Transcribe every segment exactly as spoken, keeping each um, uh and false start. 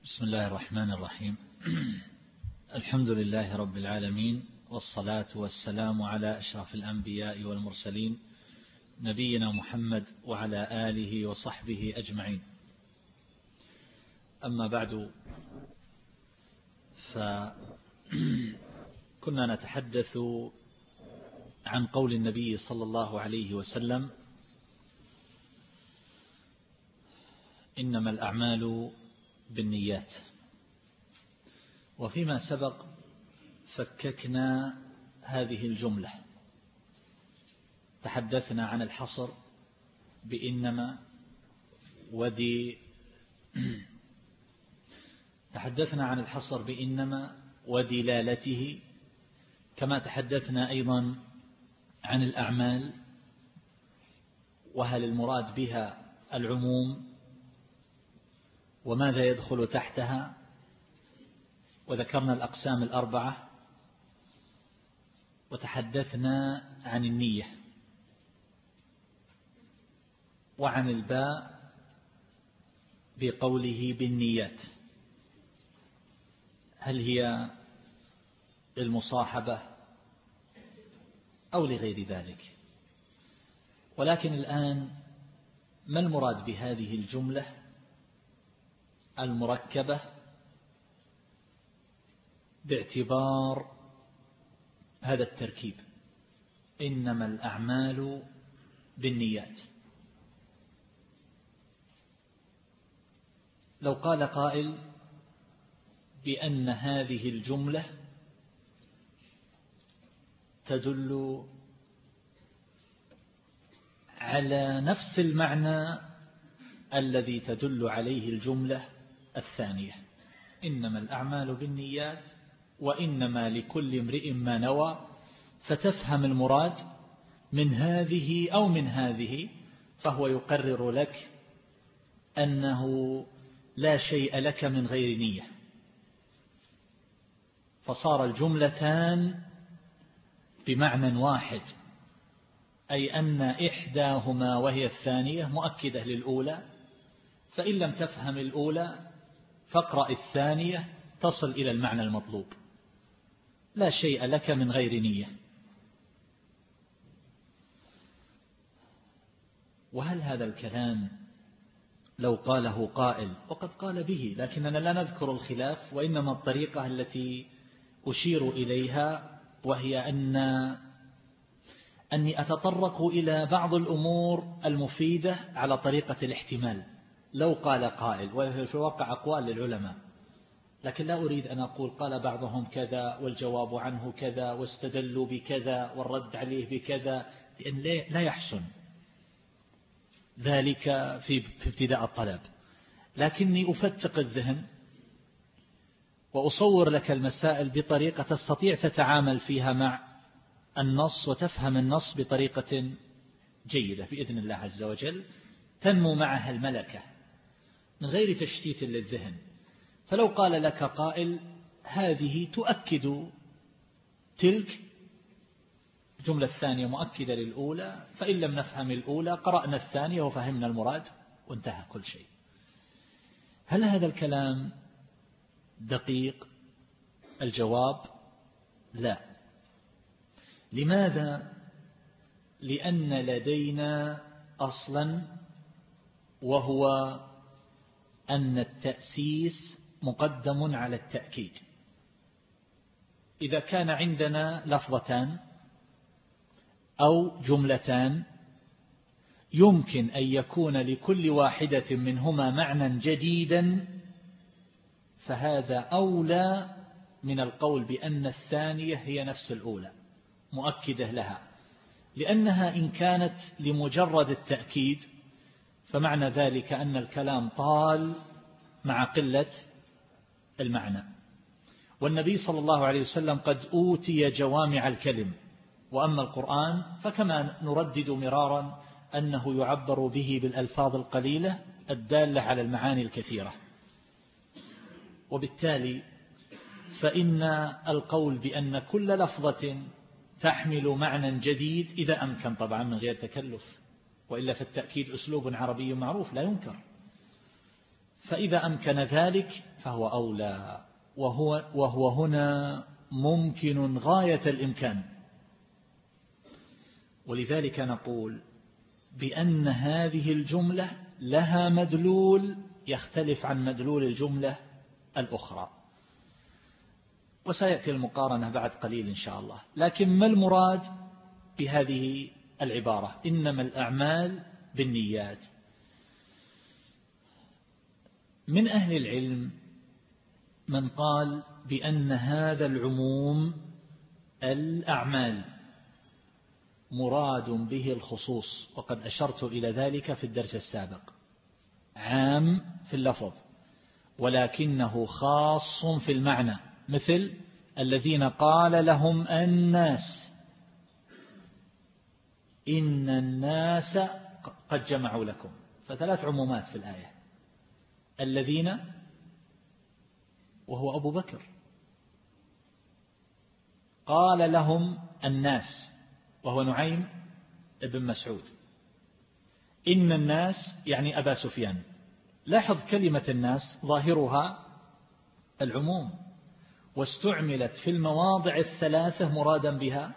بسم الله الرحمن الرحيم. الحمد لله رب العالمين، والصلاة والسلام على أشرف الأنبياء والمرسلين، نبينا محمد وعلى آله وصحبه أجمعين. أما بعد، فكنا نتحدث عن قول النبي صلى الله عليه وسلم: إنما الأعمال بالنيات. وفيما سبق فككنا هذه الجملة، تحدثنا عن الحصر بإنما ودي تحدثنا عن الحصر بإنما ودلالته، كما تحدثنا أيضا عن الأعمال، وهل المراد بها العموم وماذا يدخل تحتها، وذكرنا الأقسام الأربعة، وتحدثنا عن النية وعن الباء بقوله بالنيات، هل هي للمصاحبة أو لغير ذلك. ولكن الآن ما المراد بهذه الجملة المركبة باعتبار هذا التركيب: إنما الأعمال بالنيات؟ لو قال قائل بأن هذه الجملة تدل على نفس المعنى الذي تدل عليه الجملة الثانية: إنما الأعمال بالنيات وإنما لكل امرئ ما نوى، فتفهم المراد من هذه أو من هذه، فهو يقرر لك أنه لا شيء لك من غير نية، فصار الجملتان بمعنى واحد، أي أن إحداهما وهي الثانية مؤكدة للأولى، فإن لم تفهم الأولى فاقرأ الثانية تصل إلى المعنى المطلوب: لا شيء لك من غير نية. وهل هذا الكلام لو قاله قائل، وقد قال به لكننا لا نذكر الخلاف، وإنما الطريقة التي أشير إليها، وهي أن أني أتطرق إلى بعض الأمور المفيدة على طريقة الاحتمال. لو قال قائل، وفي الواقع أقوال للعلماء، لكن لا أريد أن أقول قال بعضهم كذا والجواب عنه كذا واستدلوا بكذا والرد عليه بكذا، لأن لا يحسن ذلك في ابتداء الطلب. لكني أفتق الذهن وأصور لك المسائل بطريقة تستطيع تتعامل فيها مع النص وتفهم النص بطريقة جيدة بإذن الله عز وجل، تنمو معها الملكة من غير تشتيت للذهن. فلو قال لك قائل هذه تؤكد تلك، الجملة الثانية مؤكدة للأولى، فإن لم نفهم الأولى قرأنا الثانية وفهمنا المراد وانتهى كل شيء. هل هذا الكلام دقيق؟ الجواب لا. لماذا؟ لأن لدينا أصلا، وهو أن التأسيس مقدم على التأكيد. إذا كان عندنا لفظتان أو جملتان يمكن أن يكون لكل واحدة منهما معنى جديدا، فهذا أولى من القول بأن الثانية هي نفس الأولى مؤكدة لها، لأنها إن كانت لمجرد التأكيد فمعنى ذلك أن الكلام طال مع قلة المعنى. والنبي صلى الله عليه وسلم قد أوتي جوامع الكلم، وأما القرآن فكما نردد مرارا أنه يعبر به بالألفاظ القليلة الدالة على المعاني الكثيرة. وبالتالي فإن القول بأن كل لفظة تحمل معنى جديد إذا أمكن، طبعا من غير تكلف، وإلا فالتأكيد أسلوب عربي معروف لا ينكر، فإذا أمكن ذلك فهو أولى، وهو, وهو هنا ممكن غاية الإمكان. ولذلك نقول بأن هذه الجملة لها مدلول يختلف عن مدلول الجملة الأخرى، وسيأتي المقارنة بعد قليل إن شاء الله. لكن ما المراد بهذه العبارة إنما الأعمال بالنيات؟ من أهل العلم من قال بأن هذا العموم الأعمال مراد به الخصوص، وقد أشرت إلى ذلك في الدرس السابق، عام في اللفظ ولكنه خاص في المعنى، مثل الذين قال لهم الناس، إن الناس قد جمعوا لكم، فثلاث عمومات في الآية. الذين وهو أبو بكر، قال لهم الناس وهو نعيم ابن مسعود، إن الناس يعني أبا سفيان. لاحظ كلمة الناس ظاهرها العموم، واستعملت في المواضع الثلاثة مرادا بها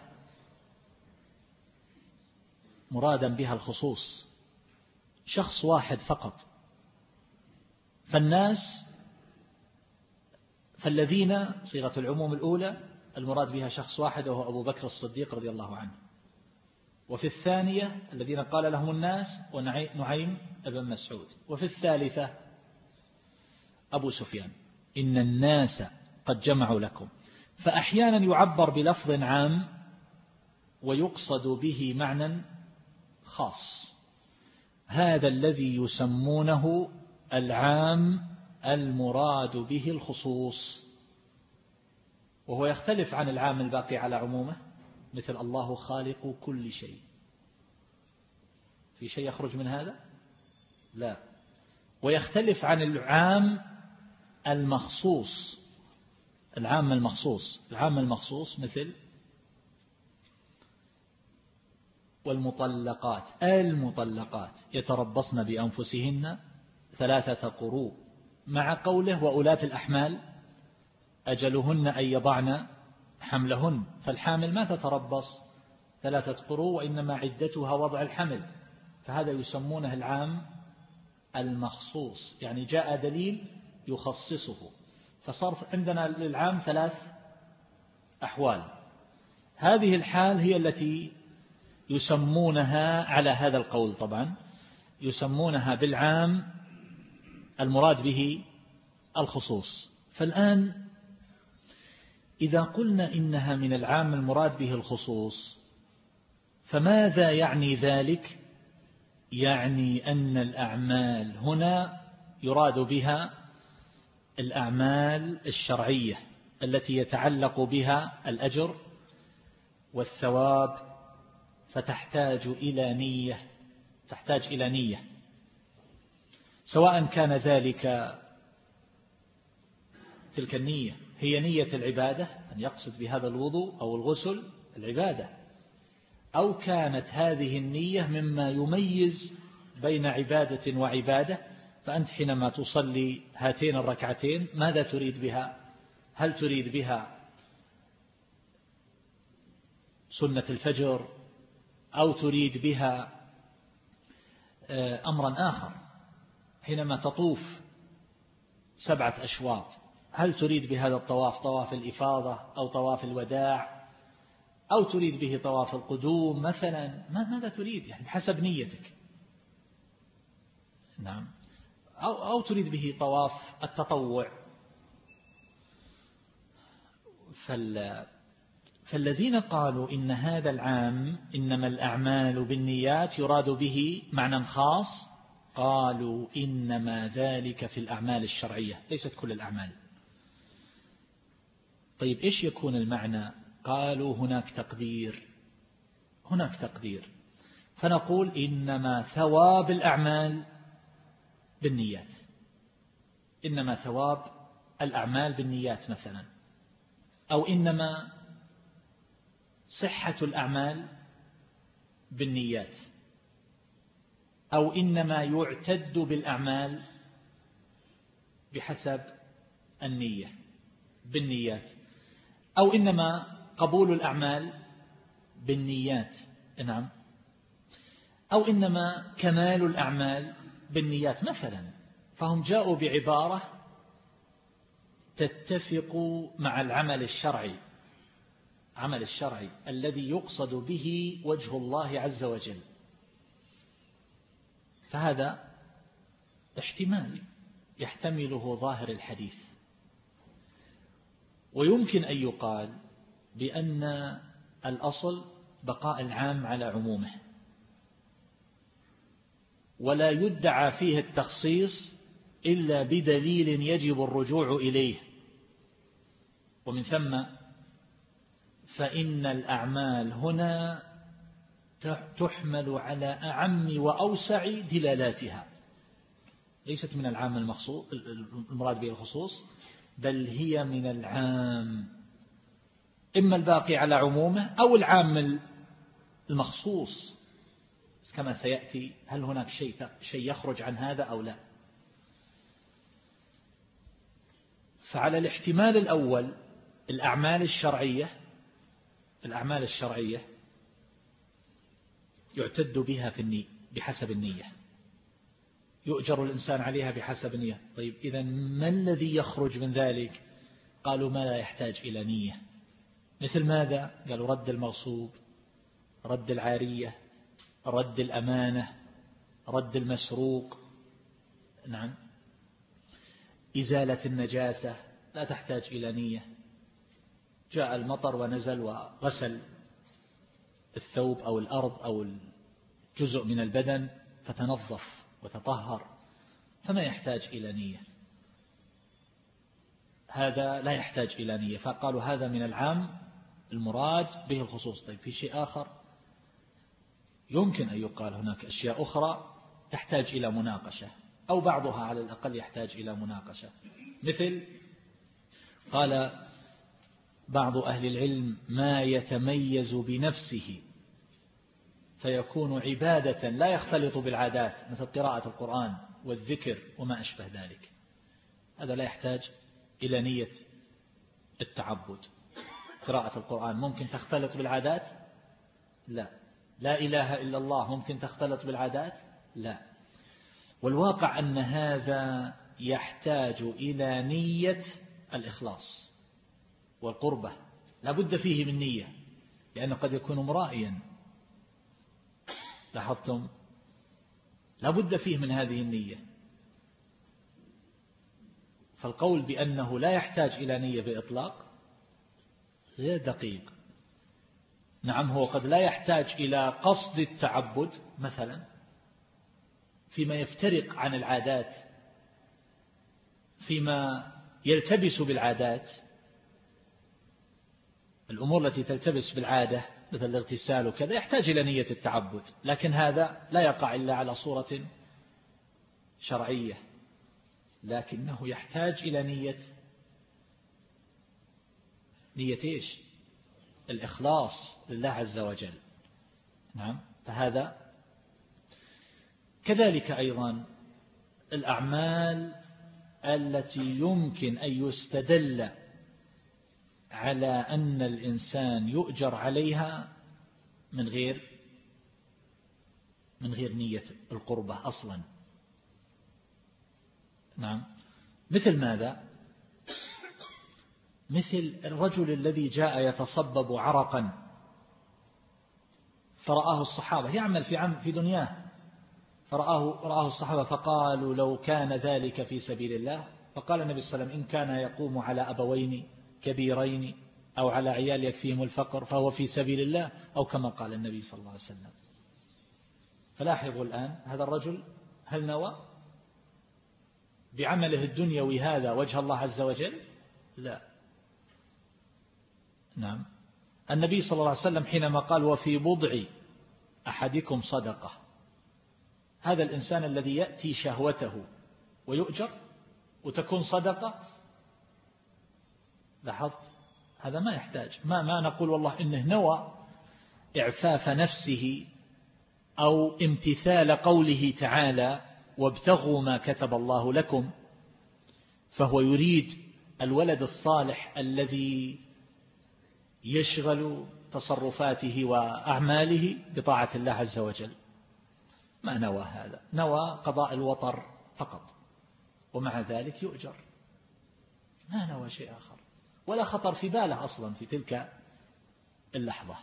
مرادا بها الخصوص، شخص واحد فقط. فالناس فالذين صيغة العموم الأولى المراد بها شخص واحد وهو أبو بكر الصديق رضي الله عنه، وفي الثانية الذين قال لهم الناس ونعيم ابن مسعود، وفي الثالثة أبو سفيان، إن الناس قد جمعوا لكم. فأحيانا يعبر بلفظ عام ويقصد به معنى خاص، هذا الذي يسمونه العام المراد به الخصوص، وهو يختلف عن العام الباقي على عمومه، مثل الله خالق كل شيء. في شيء يخرج من هذا؟ لا. ويختلف عن العام المخصوص. العام المخصوص العام المخصوص مثل والمطلقات المطلقات يتربصن بأنفسهن ثلاثة قروء، مع قوله وأولاة الأحمال أجلهن أن يضعن حملهن، فالحامل ما تتربص ثلاثة قروء وإنما عدتها وضع الحمل، فهذا يسمونه العام المخصوص، يعني جاء دليل يخصصه. فصار عندنا للعام ثلاث أحوال، هذه الحال هي التي يسمونها على هذا القول طبعا يسمونها بالعام المراد به الخصوص. فالآن إذا قلنا إنها من العام المراد به الخصوص، فماذا يعني ذلك؟ يعني أن الأعمال هنا يراد بها الأعمال الشرعية التي يتعلق بها الأجر والثواب، فتحتاج إلى نية تحتاج إلى نية سواء كان ذلك تلك النية هي نية العبادة، أن يقصد بهذا الوضوء أو الغسل العبادة، أو كانت هذه النية مما يميز بين عبادة وعبادة. فأنت حينما تصلي هاتين الركعتين ماذا تريد بها؟ هل تريد بها سنة الفجر أو تريد بها أمرا آخر؟ حينما تطوف سبعة أشواط هل تريد بهذا الطواف طواف الإفاضة أو طواف الوداع أو تريد به طواف القدوم مثلا؟ ماذا تريد؟ يعني بحسب نيتك. نعم. أو, أو تريد به طواف التطوع. فال فالذين قالوا إن هذا العام إنما الأعمال بالنيات يراد به معنى خاص، قالوا إنما ذلك في الأعمال الشرعية ليست كل الأعمال. طيب إيش يكون المعنى؟ قالوا هناك تقدير هناك تقدير فنقول إنما ثواب الأعمال بالنيات إنما ثواب الأعمال بالنيات مثلا، أو إنما صحة الأعمال بالنيات، أو إنما يعتد بالأعمال بحسب النية بالنيات، أو إنما قبول الأعمال بالنيات، نعم، أو إنما كمال الأعمال بالنيات مثلا. فهم جاءوا بعبارة تتفق مع العمل الشرعي، عمل الشرعي الذي يقصد به وجه الله عز وجل. فهذا احتمال يحتمله ظاهر الحديث. ويمكن أن يقال بأن الأصل بقاء العام على عمومه، ولا يدعى فيه التخصيص إلا بدليل يجب الرجوع إليه. ومن ثم فإن الأعمال هنا تحمل على أعم وأوسع دلالاتها، ليست من العام المخصوص المراد به الخصوص، بل هي من العام، إما الباقي على عمومه أو العام المخصوص كما سيأتي. هل هناك شيء شيء يخرج عن هذا أو لا؟ فعلى الاحتمال الأول الأعمال الشرعية الأعمال الشرعية يعتد بها في النية بحسب النية، يؤجر الإنسان عليها بحسب النية. طيب إذا ما الذي يخرج من ذلك؟ قالوا ما لا يحتاج إلى نية. مثل ماذا؟ قالوا رد المغصوب، رد العارية، رد الأمانة، رد المسروق، نعم، إزالة النجاسة لا تحتاج إلى نية. جاء المطر ونزل وغسل الثوب أو الأرض أو الجزء من البدن فتنظف وتطهر، فما يحتاج إلى نية، هذا لا يحتاج إلى نية. فقالوا هذا من العام المراد به الخصوص. طيب في شيء آخر يمكن أن يقال هناك أشياء أخرى تحتاج إلى مناقشة، أو بعضها على الأقل يحتاج إلى مناقشة. مثل قال بعض أهل العلم ما يتميز بنفسه فيكون عبادة لا يختلط بالعادات، مثل قراءة القرآن والذكر وما أشبه ذلك، هذا لا يحتاج إلى نية التعبد. قراءة القرآن ممكن تختلط بالعادات؟ لا. لا إله إلا الله ممكن تختلط بالعادات؟ لا. والواقع أن هذا يحتاج إلى نية الإخلاص والقربة، لا بد فيه من نية، لأنه قد يكون مرائيا، لاحظتم؟ لا بد فيه من هذه النية. فالقول بأنه لا يحتاج إلى نية بإطلاق غير دقيق. نعم، هو قد لا يحتاج إلى قصد التعبد مثلا فيما يفترق عن العادات، فيما يلتبس بالعادات، الأمور التي تلتبس بالعادة مثل الاغتسال وكذا يحتاج إلى نية التعبد، لكن هذا لا يقع إلا على صورة شرعية، لكنه يحتاج إلى نية نية إيش؟ الإخلاص لله عز وجل. نعم. فهذا كذلك أيضا الأعمال التي يمكن أن يستدل على أن الإنسان يؤجر عليها من غير من غير نية القربة أصلا. نعم. مثل ماذا؟ مثل الرجل الذي جاء يتصبب عرقا فرآه الصحابة يعمل في عم في دنياه، فرآه رآه الصحابة فقالوا لو كان ذلك في سبيل الله، فقال النبي صلى الله عليه وسلم إن كان يقوم على أبوين كبيرين أو على عيال يكفيهم الفقر فهو في سبيل الله، أو كما قال النبي صلى الله عليه وسلم. فلاحظوا الآن هذا الرجل هل نوى بعمله الدنيوي هذا وجه الله عز وجل؟ لا. نعم. النبي صلى الله عليه وسلم حينما قال وفي بضع أحدكم صدقة، هذا الإنسان الذي يأتي شهوته ويؤجر وتكون صدقة، لاحظت هذا ما يحتاج، ما ما نقول والله إنه نوى إعفاف نفسه أو امتثال قوله تعالى وابتغوا ما كتب الله لكم، فهو يريد الولد الصالح الذي يشغل تصرفاته وأعماله بطاعة الله عز وجل، ما نوى هذا، نوى قضاء الوطر فقط، ومع ذلك يؤجر، ما نوى شيء آخر ولا خطر في باله أصلا في تلك اللحظة.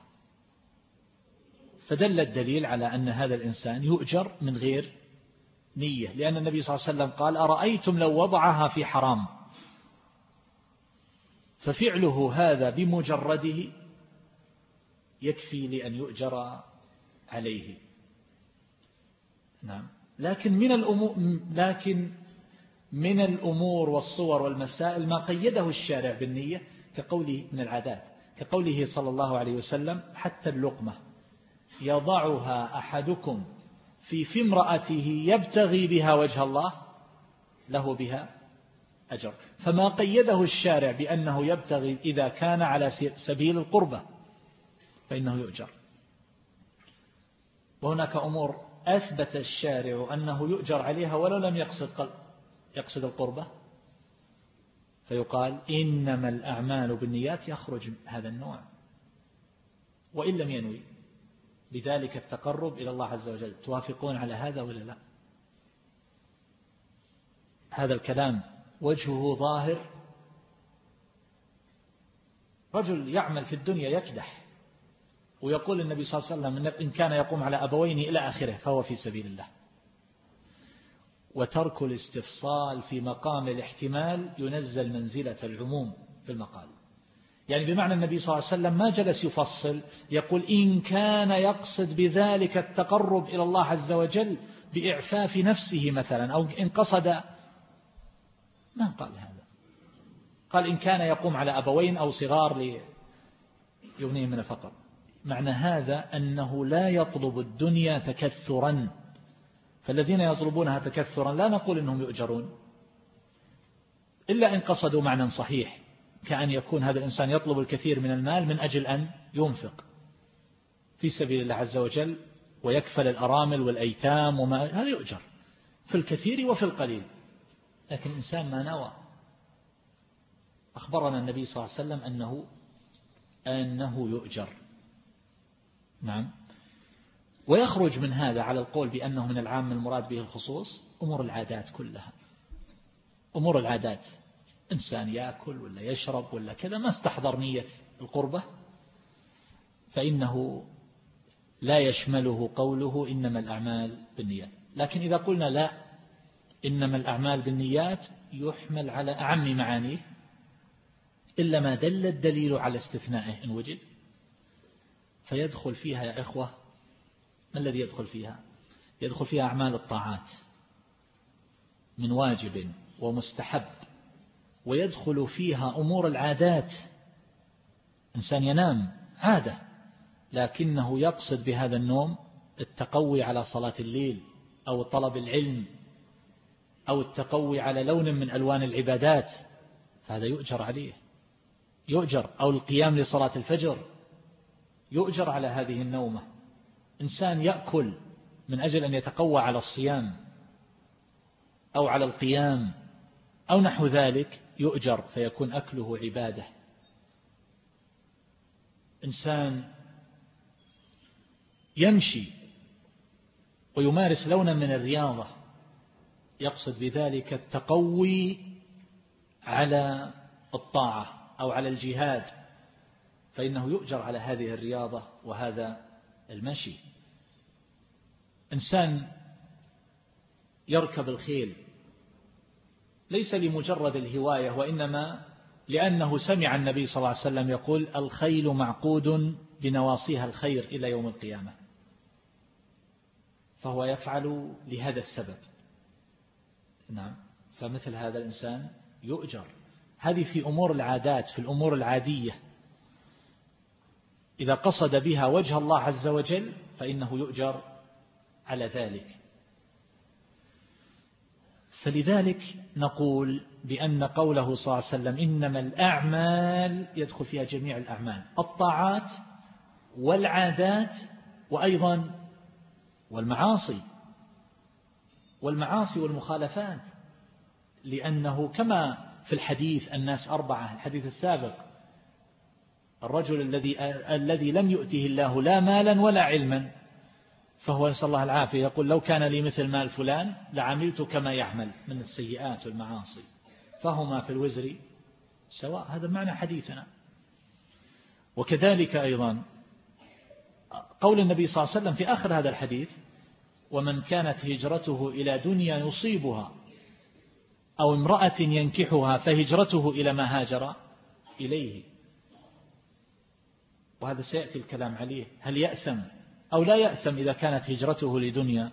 فدل الدليل على أن هذا الإنسان يؤجر من غير نية، لأن النبي صلى الله عليه وسلم قال: أرأيتم لو وضعها في حرام. ففعله هذا بمجرده يكفي لأن يؤجر عليه. نعم. لكن من الأمور لكن من الأمور والصور والمسائل ما قيده الشارع بالنية، كقوله من العادات، كقوله صلى الله عليه وسلم: حتى اللقمة يضعها أحدكم في في امرأته يبتغي بها وجه الله له بها أجر. فما قيده الشارع بأنه يبتغي إذا كان على سبيل القربة فإنه يؤجر. وهناك أمور أثبت الشارع أنه يؤجر عليها ولو لم يقصد يقصد القربة، فيقال: إنما الأعمال بالنيات، يخرج هذا النوع وإن لم ينوي بذلك التقرب إلى الله عز وجل. توافقون على هذا ولا لا؟ هذا الكلام وجهه ظاهر. رجل يعمل في الدنيا يكدح ويقول النبي صلى الله عليه وسلم: إن كان يقوم على أبوين إلى آخره فهو في سبيل الله. وترك الاستفصال في مقام الاحتمال ينزل منزلة العموم في المقال. يعني بمعنى النبي صلى الله عليه وسلم ما جلس يفصل يقول: إن كان يقصد بذلك التقرب إلى الله عز وجل بإعفاف نفسه مثلا، أو إن قصد، ما قال هذا. قال: إن كان يقوم على أبوين أو صغار ليغنيهم من الفقر. معنى هذا أنه لا يطلب الدنيا تكثرا، فالذين يطلبونها تكثرا لا نقول إنهم يؤجرون إلا إن قصدوا معنى صحيح، كأن يكون هذا الإنسان يطلب الكثير من المال من أجل أن ينفق في سبيل الله عز وجل ويكفل الأرامل والأيتام وما، هذا يؤجر في الكثير وفي القليل. لكن إنسان ما نوى. أخبرنا النبي صلى الله عليه وسلم أنه أنه يؤجر. نعم. ويخرج من هذا على القول بأنه من العام المراد به الخصوص أمور العادات كلها. أمور العادات، إنسان يأكل ولا يشرب ولا كذا ما استحضر نية القربة، فإنه لا يشمله قوله إنما الأعمال بالنيات. لكن إذا قلنا لا، إنما الأعمال بالنيات يحمل على أعم معانيه إلا ما دل الدليل على استثنائه إن وجد، فيدخل فيها يا إخوة، ما الذي يدخل فيها؟ يدخل فيها أعمال الطاعات من واجب ومستحب، ويدخل فيها أمور العادات. إنسان ينام عادة لكنه يقصد بهذا النوم التقوي على صلاة الليل أو طلب العلم أو التقوي على لون من ألوان العبادات، فهذا يؤجر عليه، يؤجر. أو القيام لصلاة الفجر يؤجر على هذه النومة. إنسان يأكل من أجل أن يتقوى على الصيام أو على القيام أو نحو ذلك يؤجر، فيكون أكله عبادة. إنسان يمشي ويمارس لونا من الرياضة يقصد بذلك التقوي على الطاعة أو على الجهاد، فإنه يؤجر على هذه الرياضة وهذا المشي. إنسان يركب الخيل ليس لمجرد الهواية، وإنما لأنه سمع النبي صلى الله عليه وسلم يقول: الخيل معقود بنواصيها الخير إلى يوم القيامة، فهو يفعل لهذا السبب. نعم. فمثل هذا الإنسان يؤجر. هذه في أمور العادات، في الأمور العادية إذا قصد بها وجه الله عز وجل فإنه يؤجر على ذلك. فلذلك نقول بأن قوله صلى الله عليه وسلم إنما الأعمال يدخل فيها جميع الأعمال، الطاعات والعادات وأيضا والمعاصي والمعاصي والمخالفات، لأنه كما في الحديث الناس أربعة، الحديث السابق، الرجل الذي الذي لم يؤته الله لا مالا ولا علما، فهو نسأل الله العافية يقول لو كان لي مثل مال فلان لعملت كما يعمل من السيئات والمعاصي فهما في الوزر سواء. هذا معنى حديثنا. وكذلك أيضا قول النبي صلى الله عليه وسلم في آخر هذا الحديث: ومن كانت هجرته إلى دنيا يصيبها أو امرأة ينكحها فهجرته إلى ما هاجر إليه. وهذا سيأتي الكلام عليه، هل يأثم أو لا يأثم إذا كانت هجرته لدنيا؟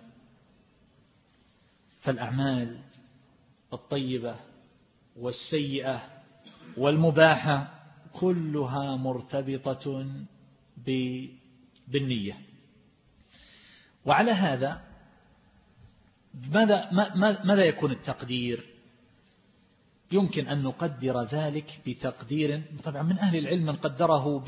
فالأعمال الطيبة والسيئة والمباحة كلها مرتبطة بالنية. وعلى هذا ماذا ماذا يكون التقدير؟ يمكن أن نقدر ذلك بتقدير، طبعا من أهل العلم من قدره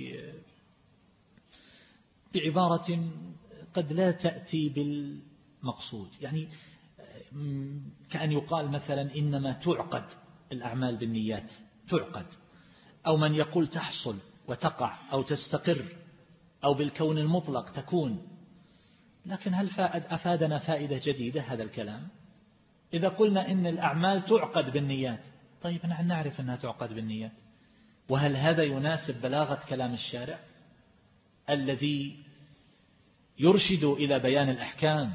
بعبارة قد لا تأتي بالمقصود، يعني كأن يقال مثلا إنما تعقد الأعمال بالنيات، تعقد، أو من يقول تحصل وتقع أو تستقر أو بالكون المطلق تكون. لكن هل أفادنا فائدة جديدة هذا الكلام؟ إذا قلنا إن الأعمال تعقد بالنيات، طيب نحن نعرف أنها تعقد بالنيات، وهل هذا يناسب بلاغة كلام الشارع الذي يرشد إلى بيان الأحكام؟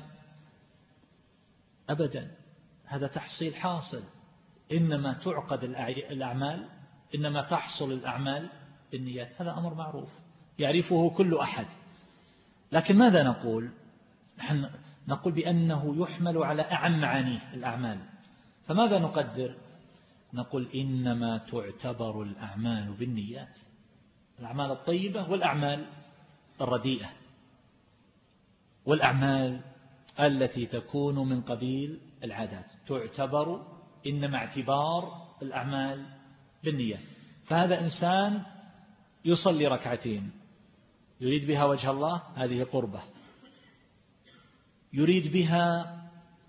أبدا، هذا تحصيل حاصل. إنما تعقد الأعمال، إنما تحصل الأعمال بالنيات، هذا أمر معروف يعرفه كل أحد. لكن ماذا نقول؟ نحن نقول بأنه يحمل على أعم معانيه الأعمال. فماذا نقدر؟ نقول إنما تعتبر الأعمال بالنيات، الأعمال الطيبة والأعمال الرديئة، والأعمال التي تكون من قبيل العادات تعتبر إنما اعتبار الأعمال بالنية. فهذا إنسان يصلي ركعتين يريد بها وجه الله، هذه قربة. يريد بها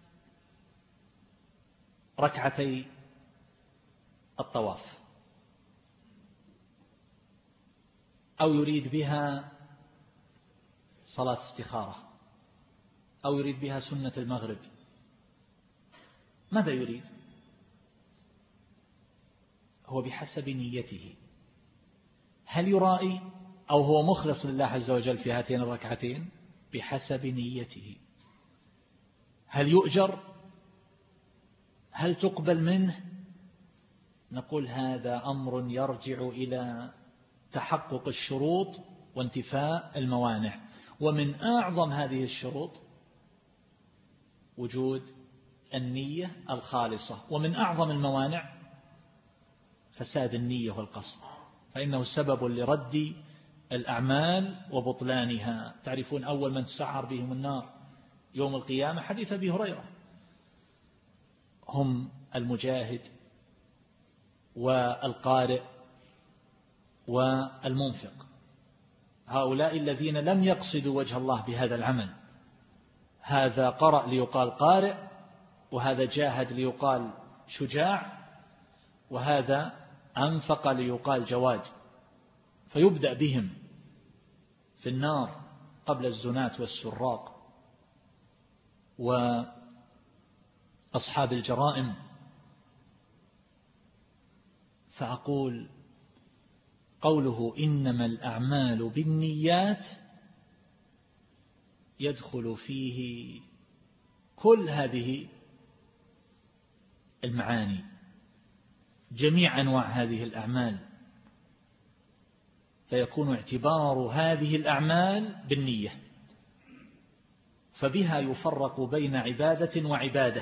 ركعتي الطواف، أو يريد بها صلاة استخارة، أو يريد بها سنة المغرب. ماذا يريد؟ هو بحسب نيته، هل يرائي أو هو مخلص لله عز وجل في هاتين الركعتين؟ بحسب نيته. هل يؤجر؟ هل تقبل منه؟ نقول هذا أمر يرجع إلى تحقق الشروط وانتفاء الموانع، ومن أعظم هذه الشروط وجود النية الخالصة، ومن أعظم الموانع فساد النية والقصد، فإنه سبب لرد الأعمال وبطلانها. تعرفون أول من تسعر بهم النار يوم القيامة حديث أبي هريرة، هم المجاهد والقارئ والمنفق، هؤلاء الذين لم يقصدوا وجه الله بهذا العمل. هذا قرأ ليقال قارئ، وهذا جاهد ليقال شجاع، وهذا أنفق ليقال جواد، فيبدأ بهم في النار قبل الزناة والسراق وأصحاب الجرائم. فأقول قوله إنما الأعمال بالنيات يدخل فيه كل هذه المعاني، جميع أنواع هذه الأعمال، فيكون اعتبار هذه الأعمال بالنية، فبها يفرق بين عبادة وعبادة،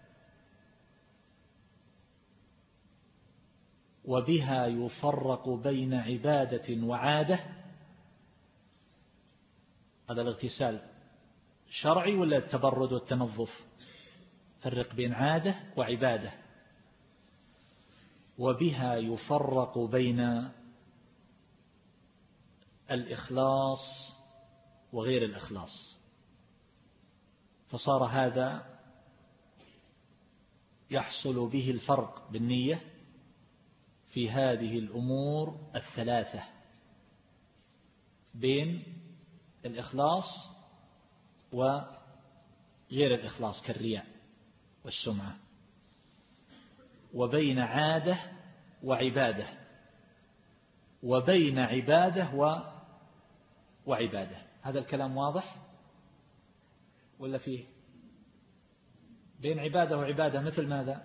وبها يفرق بين عبادة وعادة. هذا الاغتسال شرعي ولا التبرد والتنظف؟ فرق بين عادة وعبادة. وبها يفرق بين الإخلاص وغير الإخلاص، فصار هذا يحصل به الفرق بالنية، في هذه الأمور الثلاثة بين الإخلاص وغير الإخلاص كالرياء والسمعة، وبين عادة وعبادة، وبين عبادة و... وعبادة. هذا الكلام واضح ولا فيه؟ بين عبادة وعبادة مثل ماذا؟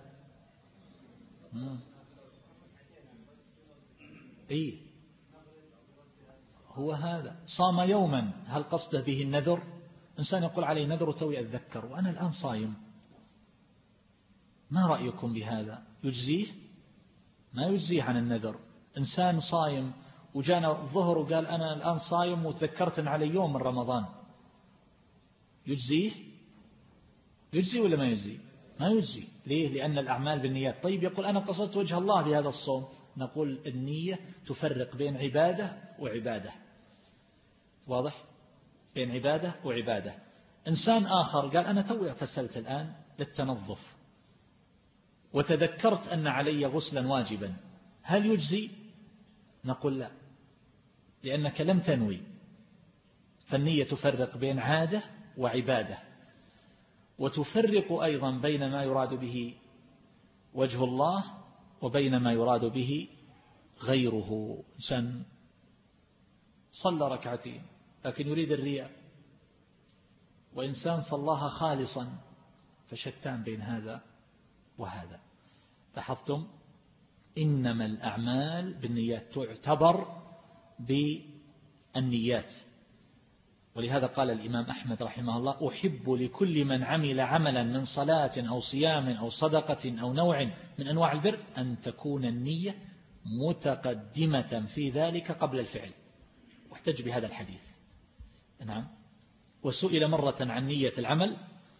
إيه هو هذا. صام يوما، هل قصده به النذر؟ إنسان يقول عليه نذر وتوي أتذكر وأنا الآن صايم، ما رأيكم بهذا؟ يجزيه؟ ما يجزيه عن النذر. إنسان صايم وجانا الظهر وقال أنا الآن صايم وتذكرت أن علي يوم من رمضان، يجزيه؟ يجزي ولا ما يجزي؟ ما يجزي. ليه؟ لأن الأعمال بالنيات. طيب يقول أنا قصدت وجه الله بهذا الصوم، نقول النية تفرق بين عبادة وعبادة. واضح؟ بين عبادة وعبادة. إنسان آخر قال أنا توي اغتسلت الآن للتنظف وتذكرت أن علي غسلا واجبا، هل يجزي؟ نقول لا، لأنك لم تنوي. فالنية تفرق بين عادة وعبادة، وتفرق أيضا بين ما يراد به وجه الله وبين ما يراد به غيره. إنسان صلى ركعتين لكن يريد الرياء، وإنسان صلاها خالصا، فشتان بين هذا وهذا. لاحظتم؟ إنما الأعمال بالنيات، تعتبر بالنيات. ولهذا قال الإمام أحمد رحمه الله أحب لكل من عمل عملا من صلاة أو صيام أو صدقة أو نوع من أنواع البر أن تكون النية متقدمة في ذلك قبل الفعل. واحتج بهذا الحديث. نعم. وسئل مرة عن نية العمل،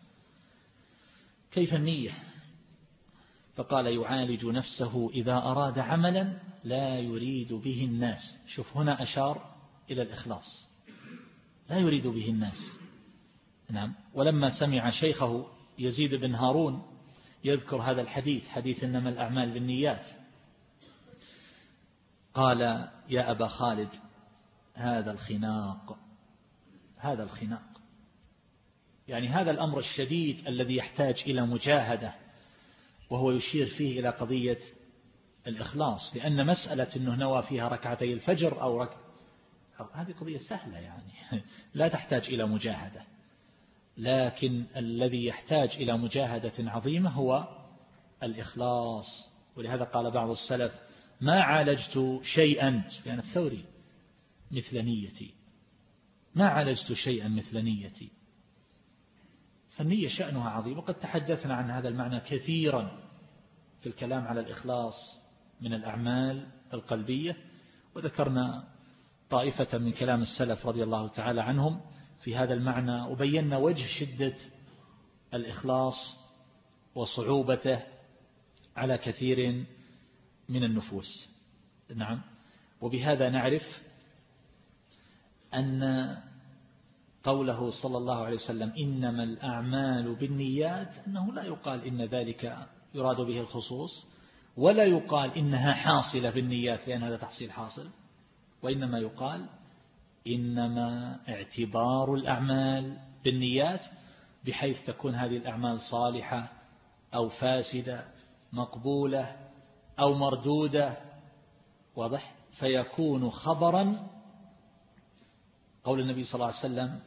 كيف النية؟ فقال يعالج نفسه إذا أراد عملا لا يريد به الناس. شوف هنا أشار إلى الإخلاص، لا يريد به الناس. نعم. ولما سمع شيخه يزيد بن هارون يذكر هذا الحديث، حديث إنما الأعمال بالنيات، قال يا أبا خالد هذا الخناق، هذا الخناق، يعني هذا الأمر الشديد الذي يحتاج إلى مجاهدة. وهو يشير فيه إلى قضية الإخلاص، لأن مسألة أنه نوى فيها ركعتي الفجر أو ركعة، هذه قضية سهلة يعني لا تحتاج إلى مجاهدة. لكن الذي يحتاج إلى مجاهدة عظيمة هو الإخلاص. ولهذا قال بعض السلف ما عالجت شيئا، يعني الثوري، مثل نيتي، ما عالجت شيئا مثل نيتي. فالنية شأنها عظيم، وقد تحدثنا عن هذا المعنى كثيرا في الكلام على الإخلاص من الأعمال القلبية، وذكرنا طائفة من كلام السلف رضي الله تعالى عنهم في هذا المعنى، وبينا وجه شدة الإخلاص وصعوبته على كثير من النفوس. نعم. وبهذا نعرف أن قوله صلى الله عليه وسلم إنما الأعمال بالنيات أنه لا يقال إن ذلك يراد به الخصوص، ولا يقال إنها حاصلة بالنيات لأن هذا تحصيل حاصل، وإنما يقال إنما اعتبار الأعمال بالنيات بحيث تكون هذه الأعمال صالحة أو فاسدة، مقبولة أو مردودة. واضح؟ فيكون خبرا، قول النبي صلى الله عليه وسلم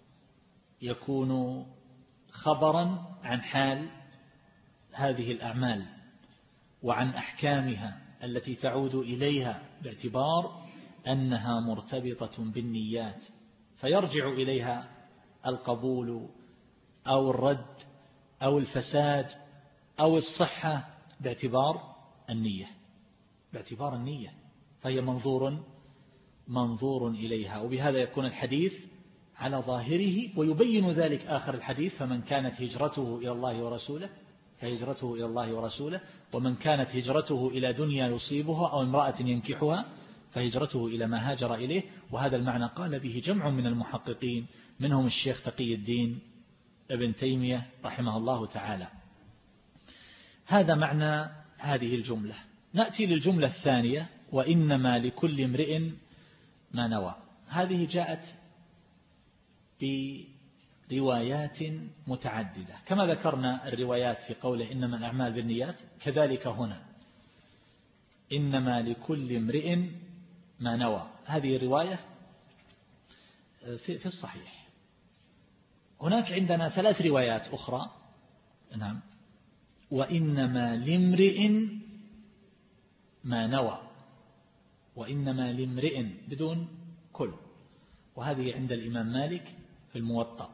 يكون خبرا عن حال هذه الأعمال وعن أحكامها التي تعود إليها، باعتبار أنها مرتبطة بالنيات، فيرجع إليها القبول أو الرد أو الفساد أو الصحة باعتبار النية، باعتبار النية، فهي منظور منظور إليها. وبهذا يكون الحديث على ظاهره، ويبين ذلك آخر الحديث فمن كانت هجرته إلى الله ورسوله فهجرته إلى الله ورسوله، ومن كانت هجرته إلى دنيا يصيبها أو امرأة ينكحها فهجرته إلى ما هاجر إليه. وهذا المعنى قال به جمع من المحققين، منهم الشيخ تقي الدين ابن تيمية رحمه الله تعالى. هذا معنى هذه الجملة. نأتي للجملة الثانية: وإنما لكل امرئ ما نوى. هذه جاءت بروايات متعددة، كما ذكرنا الروايات في قوله إنما الأعمال بالنيات، كذلك هنا إنما لكل امرئ ما نوى. هذه الرواية في الصحيح. هناك عندنا ثلاث روايات أخرى، نعم، وإنما لامرئ ما نوى، وإنما لامرئ بدون كل، وهذه عند الإمام مالك في الموطأ.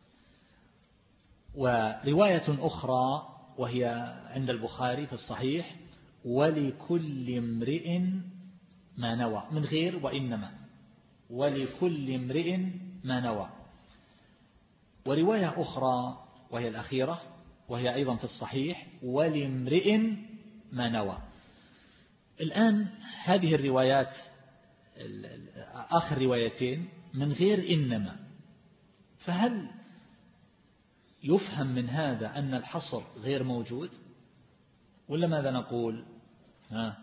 ورواية أخرى وهي عند البخاري في الصحيح: ولكل امرئ ما نوى، من غير وإنما، ولكل امرئ ما نوى. ورواية أخرى وهي الأخيرة وهي أيضا في الصحيح: ولامرئ ما نوى. الآن هذه الروايات آخر روايتين من غير إنما، فهل يفهم من هذا أن الحصر غير موجود ولا ماذا نقول؟ ها